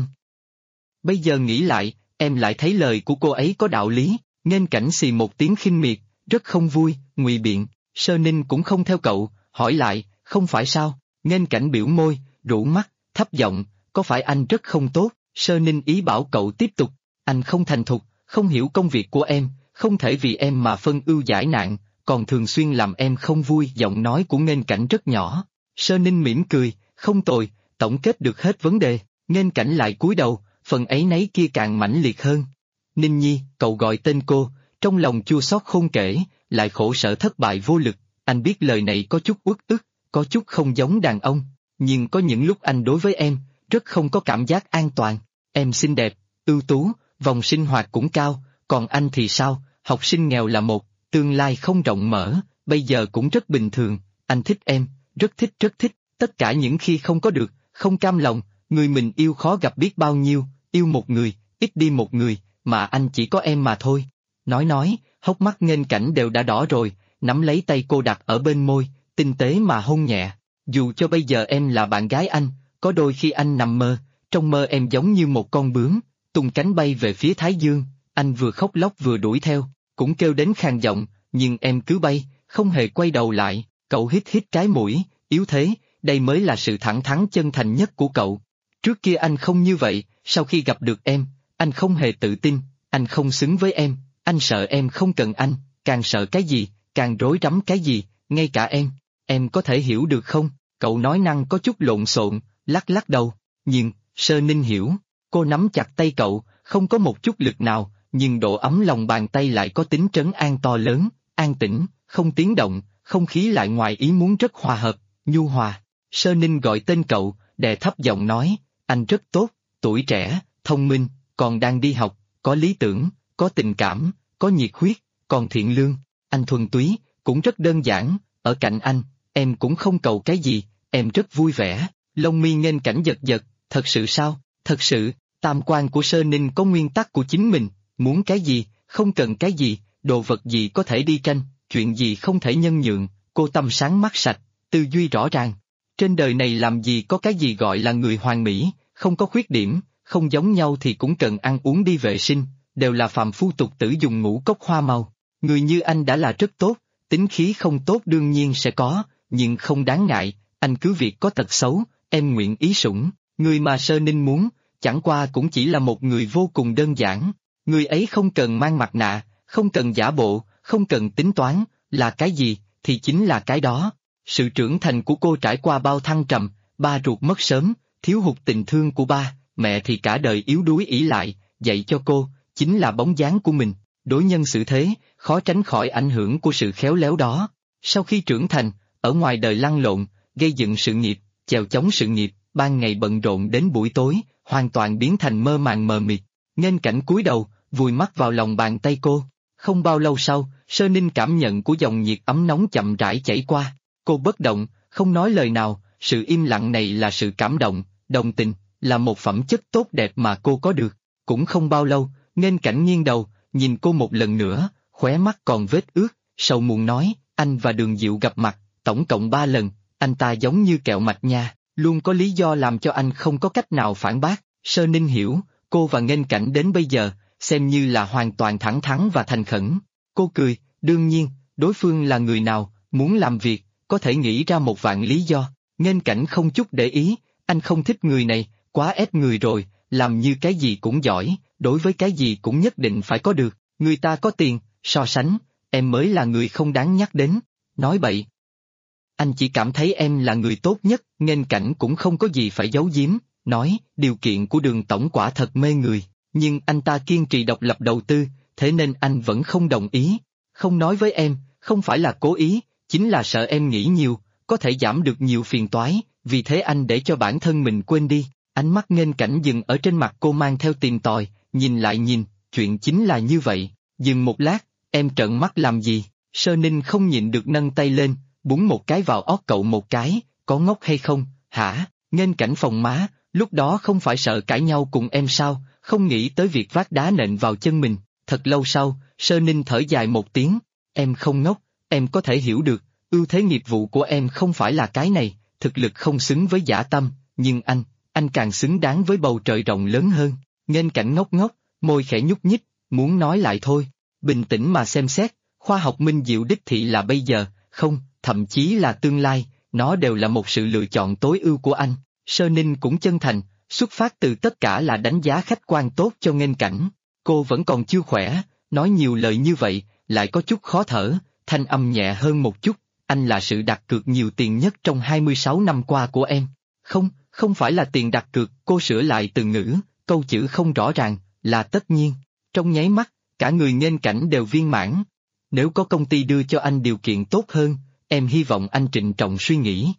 Bây giờ nghĩ lại, em lại thấy lời của cô ấy có đạo lý. Nghênh Cảnh xì một tiếng khinh miệt, rất không vui, ngụy biện. Sơ Ninh cũng không theo cậu, hỏi lại, không phải sao? Nghênh Cảnh biểu môi, rũ mắt, thấp giọng, có phải anh rất không tốt? Sơ Ninh ý bảo cậu tiếp tục, anh không thành thục, không hiểu công việc của em, không thể vì em mà phân ưu giải nạn, còn thường xuyên làm em không vui. Giọng nói của Nghênh Cảnh rất nhỏ. Sơ Ninh mỉm cười, không tồi, tổng kết được hết vấn đề. Nghênh Cảnh lại cúi đầu, phần ấy nấy kia càng mãnh liệt hơn. Ninh Nhi, cậu gọi tên cô, trong lòng chua xót khôn kể, lại khổ sở thất bại vô lực. Anh biết lời này có chút uất ức, có chút không giống đàn ông, nhưng có những lúc anh đối với em, rất không có cảm giác an toàn. Em xinh đẹp, ưu tú, vòng sinh hoạt cũng cao, còn anh thì sao? Học sinh nghèo là một, tương lai không rộng mở, bây giờ cũng rất bình thường. Anh thích em, rất thích, tất cả những khi không có được, không cam lòng, người mình yêu khó gặp biết bao nhiêu, yêu một người, ít đi một người, mà anh chỉ có em mà thôi. Nói, hốc mắt Nghênh Cảnh đều đã đỏ rồi, nắm lấy tay cô đặt ở bên môi, tinh tế mà hôn nhẹ. Dù cho bây giờ em là bạn gái anh, có đôi khi anh nằm mơ, trong mơ em giống như một con bướm, tung cánh bay về phía Thái Dương, anh vừa khóc lóc vừa đuổi theo, cũng kêu đến khàn giọng, nhưng em cứ bay, không hề quay đầu lại, cậu hít hít cái mũi, yếu thế, đây mới là sự thẳng thắn chân thành nhất của cậu. Trước kia anh không như vậy, sau khi gặp được em, anh không hề tự tin, anh không xứng với em, anh sợ em không cần anh, càng sợ cái gì, càng rối rắm cái gì, ngay cả em có thể hiểu được không? Cậu nói năng có chút lộn xộn, lắc lắc đầu, nhưng, Sơ Ninh hiểu, cô nắm chặt tay cậu, không có một chút lực nào, nhưng độ ấm lòng bàn tay lại có tính trấn an to lớn, an tĩnh, không tiếng động, không khí lại ngoài ý muốn rất hòa hợp, nhu hòa. Sơ Ninh gọi tên cậu, đè thấp giọng nói, anh rất tốt, tuổi trẻ, thông minh, còn đang đi học, có lý tưởng, có tình cảm, có nhiệt huyết, còn thiện lương, anh thuần túy, cũng rất đơn giản, ở cạnh anh, em cũng không cầu cái gì, em rất vui vẻ. Lông mi Nghênh Cảnh giật giật, thật sự sao? Thật sự, tam quan của Sơ Ninh có nguyên tắc của chính mình, muốn cái gì, không cần cái gì, đồ vật gì có thể đi tranh, chuyện gì không thể nhân nhượng, cô tâm sáng mắt sạch, tư duy rõ ràng. Trên đời này làm gì có cái gì gọi là người hoàn mỹ, không có khuyết điểm, không giống nhau thì cũng cần ăn uống đi vệ sinh, đều là phàm phu tục tử dùng ngũ cốc hoa màu. Người như anh đã là rất tốt, tính khí không tốt đương nhiên sẽ có, nhưng không đáng ngại, anh cứ việc có tật xấu, em nguyện ý sủng. Người mà Sơ Ninh muốn, chẳng qua cũng chỉ là một người vô cùng đơn giản. Người ấy không cần mang mặt nạ, không cần giả bộ, không cần tính toán, là cái gì, thì chính là cái đó. Sự trưởng thành của cô trải qua bao thăng trầm, ba ruột mất sớm, thiếu hụt tình thương của ba, mẹ thì cả đời yếu đuối ỷ lại, dạy cho cô, chính là bóng dáng của mình. Đối nhân xử thế, khó tránh khỏi ảnh hưởng của sự khéo léo đó. Sau khi trưởng thành, ở ngoài đời lăn lộn, gây dựng sự nghiệp, chèo chống sự nghiệp, ban ngày bận rộn đến buổi tối, hoàn toàn biến thành mơ màng mờ mịt. Nghênh Cảnh cúi đầu, vùi mắt vào lòng bàn tay cô. Không bao lâu sau, Sơ Ninh cảm nhận của dòng nhiệt ấm nóng chậm rãi chảy qua. Cô bất động, không nói lời nào, sự im lặng này là sự cảm động, đồng tình, là một phẩm chất tốt đẹp mà cô có được. Cũng không bao lâu, Nghênh Cảnh nghiêng đầu, nhìn cô một lần nữa, khóe mắt còn vết ướt, sầu muộn nói, anh và Đường Diệu gặp mặt, tổng cộng 3 lần, anh ta giống như kẹo mạch nha, luôn có lý do làm cho anh không có cách nào phản bác. Sơ Ninh hiểu, cô và Nghênh Cảnh đến bây giờ, xem như là hoàn toàn thẳng thắn và thành khẩn. Cô cười, đương nhiên, đối phương là người nào, muốn làm việc, có thể nghĩ ra một vạn lý do. Nghênh Cảnh không chút để ý, anh không thích người này, quá ép người rồi, làm như cái gì cũng giỏi, đối với cái gì cũng nhất định phải có được, người ta có tiền, so sánh, em mới là người không đáng nhắc đến, nói bậy. Anh chỉ cảm thấy em là người tốt nhất, Nghênh Cảnh cũng không có gì phải giấu giếm, nói, điều kiện của Đường tổng quả thật mê người, nhưng anh ta kiên trì độc lập đầu tư, thế nên anh vẫn không đồng ý. Không nói với em, không phải là cố ý, chính là sợ em nghĩ nhiều, có thể giảm được nhiều phiền toái, vì thế anh để cho bản thân mình quên đi. Ánh mắt Nghênh Cảnh dừng ở trên mặt cô mang theo tìm tòi, nhìn lại nhìn, chuyện chính là như vậy. Dừng một lát, em trợn mắt làm gì? Sơ Ninh không nhịn được nâng tay lên, búng một cái vào ót cậu một cái, có ngốc hay không, hả? Nghênh Cảnh phòng má, lúc đó không phải sợ cãi nhau cùng em sao, không nghĩ tới việc vác đá nện vào chân mình. Thật lâu sau, Sơ Ninh thở dài một tiếng, em không ngốc, em có thể hiểu được, ưu thế nghiệp vụ của em không phải là cái này, thực lực không xứng với dã tâm, nhưng anh càng xứng đáng với bầu trời rộng lớn hơn. Nghênh Cảnh ngốc ngốc, môi khẽ nhúc nhích, muốn nói lại thôi, bình tĩnh mà xem xét, khoa học minh diệu đích thị là bây giờ, không, thậm chí là tương lai, nó đều là một sự lựa chọn tối ưu của anh. Sơ Ninh cũng chân thành, xuất phát từ tất cả là đánh giá khách quan tốt cho Nghênh Cảnh. Cô vẫn còn chưa khỏe, nói nhiều lời như vậy, lại có chút khó thở, thanh âm nhẹ hơn một chút, anh là sự đặt cược nhiều tiền nhất trong 26 năm qua của em. Không phải là tiền đặt cược, cô sửa lại từ ngữ, câu chữ không rõ ràng, là tất nhiên. Trong nháy mắt, cả người Nghênh Cảnh đều viên mãn. Nếu có công ty đưa cho anh điều kiện tốt hơn, em hy vọng anh trịnh trọng suy nghĩ.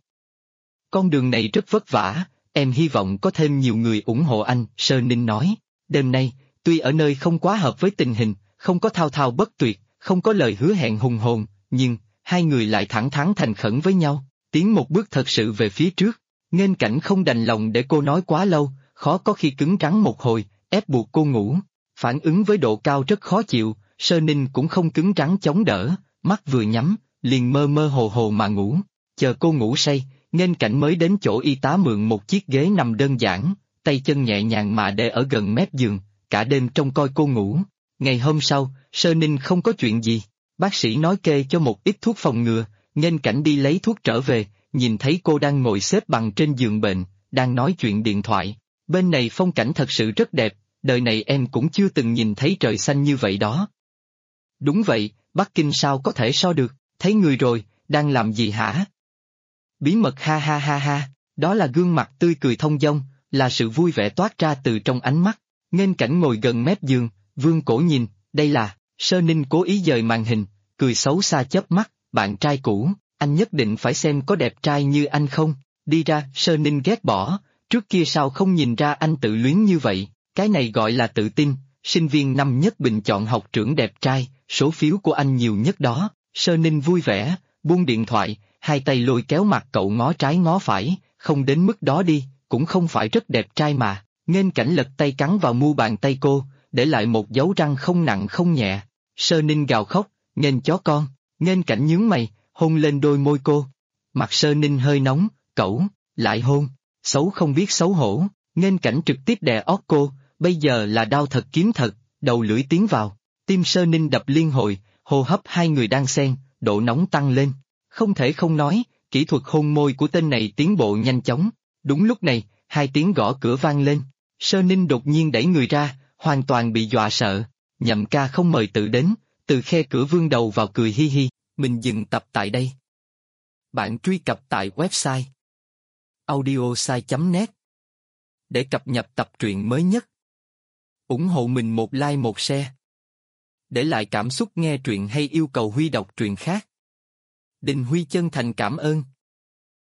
Con đường này rất vất vả, em hy vọng có thêm nhiều người ủng hộ anh, Sơ Ninh nói. Đêm nay, tuy ở nơi không quá hợp với tình hình, không có thao thao bất tuyệt, không có lời hứa hẹn hùng hồn, nhưng, hai người lại thẳng thắn thành khẩn với nhau, tiến một bước thật sự về phía trước. Nghênh Cảnh không đành lòng để cô nói quá lâu, khó có khi cứng rắn một hồi, ép buộc cô ngủ. Phản ứng với độ cao rất khó chịu, Sơ Ninh cũng không cứng rắn chống đỡ, mắt vừa nhắm, liền mơ mơ hồ hồ mà ngủ. Chờ cô ngủ say, Nghênh Cảnh mới đến chỗ y tá mượn một chiếc ghế nằm đơn giản, tay chân nhẹ nhàng mà để ở gần mép giường, cả đêm trông coi cô ngủ. Ngày hôm sau, Sơ Ninh không có chuyện gì, bác sĩ nói kê cho một ít thuốc phòng ngừa, Nghênh Cảnh đi lấy thuốc trở về, nhìn thấy cô đang ngồi xếp bằng trên giường bệnh, đang nói chuyện điện thoại. Bên này phong cảnh thật sự rất đẹp, đời này em cũng chưa từng nhìn thấy trời xanh như vậy đó. Đúng vậy, Bắc Kinh sao có thể so được, thấy người rồi, đang làm gì hả? Bí mật ha ha ha ha, đó là gương mặt tươi cười thông dong, là sự vui vẻ toát ra từ trong ánh mắt. Nghênh Cảnh ngồi gần mép giường, vươn cổ nhìn, đây là, Sơ Ninh cố ý dời màn hình, cười xấu xa chớp mắt, bạn trai cũ, anh nhất định phải xem có đẹp trai như anh không, đi ra, Sơ Ninh ghét bỏ, trước kia sao không nhìn ra anh tự luyến như vậy, cái này gọi là tự tin, sinh viên năm nhất bình chọn học trưởng đẹp trai, số phiếu của anh nhiều nhất đó, Sơ Ninh vui vẻ, buông điện thoại, hai tay lôi kéo mặt cậu ngó trái ngó phải, không đến mức đó đi, cũng không phải rất đẹp trai mà. Nghênh Cảnh lật tay cắn vào mu bàn tay cô, để lại một dấu răng không nặng không nhẹ. Sơ Ninh gào khóc, nghênh chó con, Nghênh Cảnh nhướng mày, hôn lên đôi môi cô. Mặt Sơ Ninh hơi nóng, cẩu, lại hôn, xấu không biết xấu hổ, Nghênh Cảnh trực tiếp đè ót cô, bây giờ là đao thật kiếm thật, đầu lưỡi tiến vào, tim Sơ Ninh đập liên hồi, hô hấp hai người đang xen, độ nóng tăng lên. Không thể không nói, kỹ thuật hôn môi của tên này tiến bộ nhanh chóng. Đúng lúc này, hai tiếng gõ cửa vang lên. Sơ Ninh đột nhiên đẩy người ra, hoàn toàn bị dọa sợ. Nhậm ca không mời tự đến, từ khe cửa vươn đầu vào cười hi hi. Mình dừng tập tại đây. Bạn truy cập tại website audiosai.net để cập nhật tập truyện mới nhất. Ủng hộ mình một like một share. Để lại cảm xúc nghe truyện hay yêu cầu Huy đọc truyện khác. Đình Huy chân thành cảm ơn.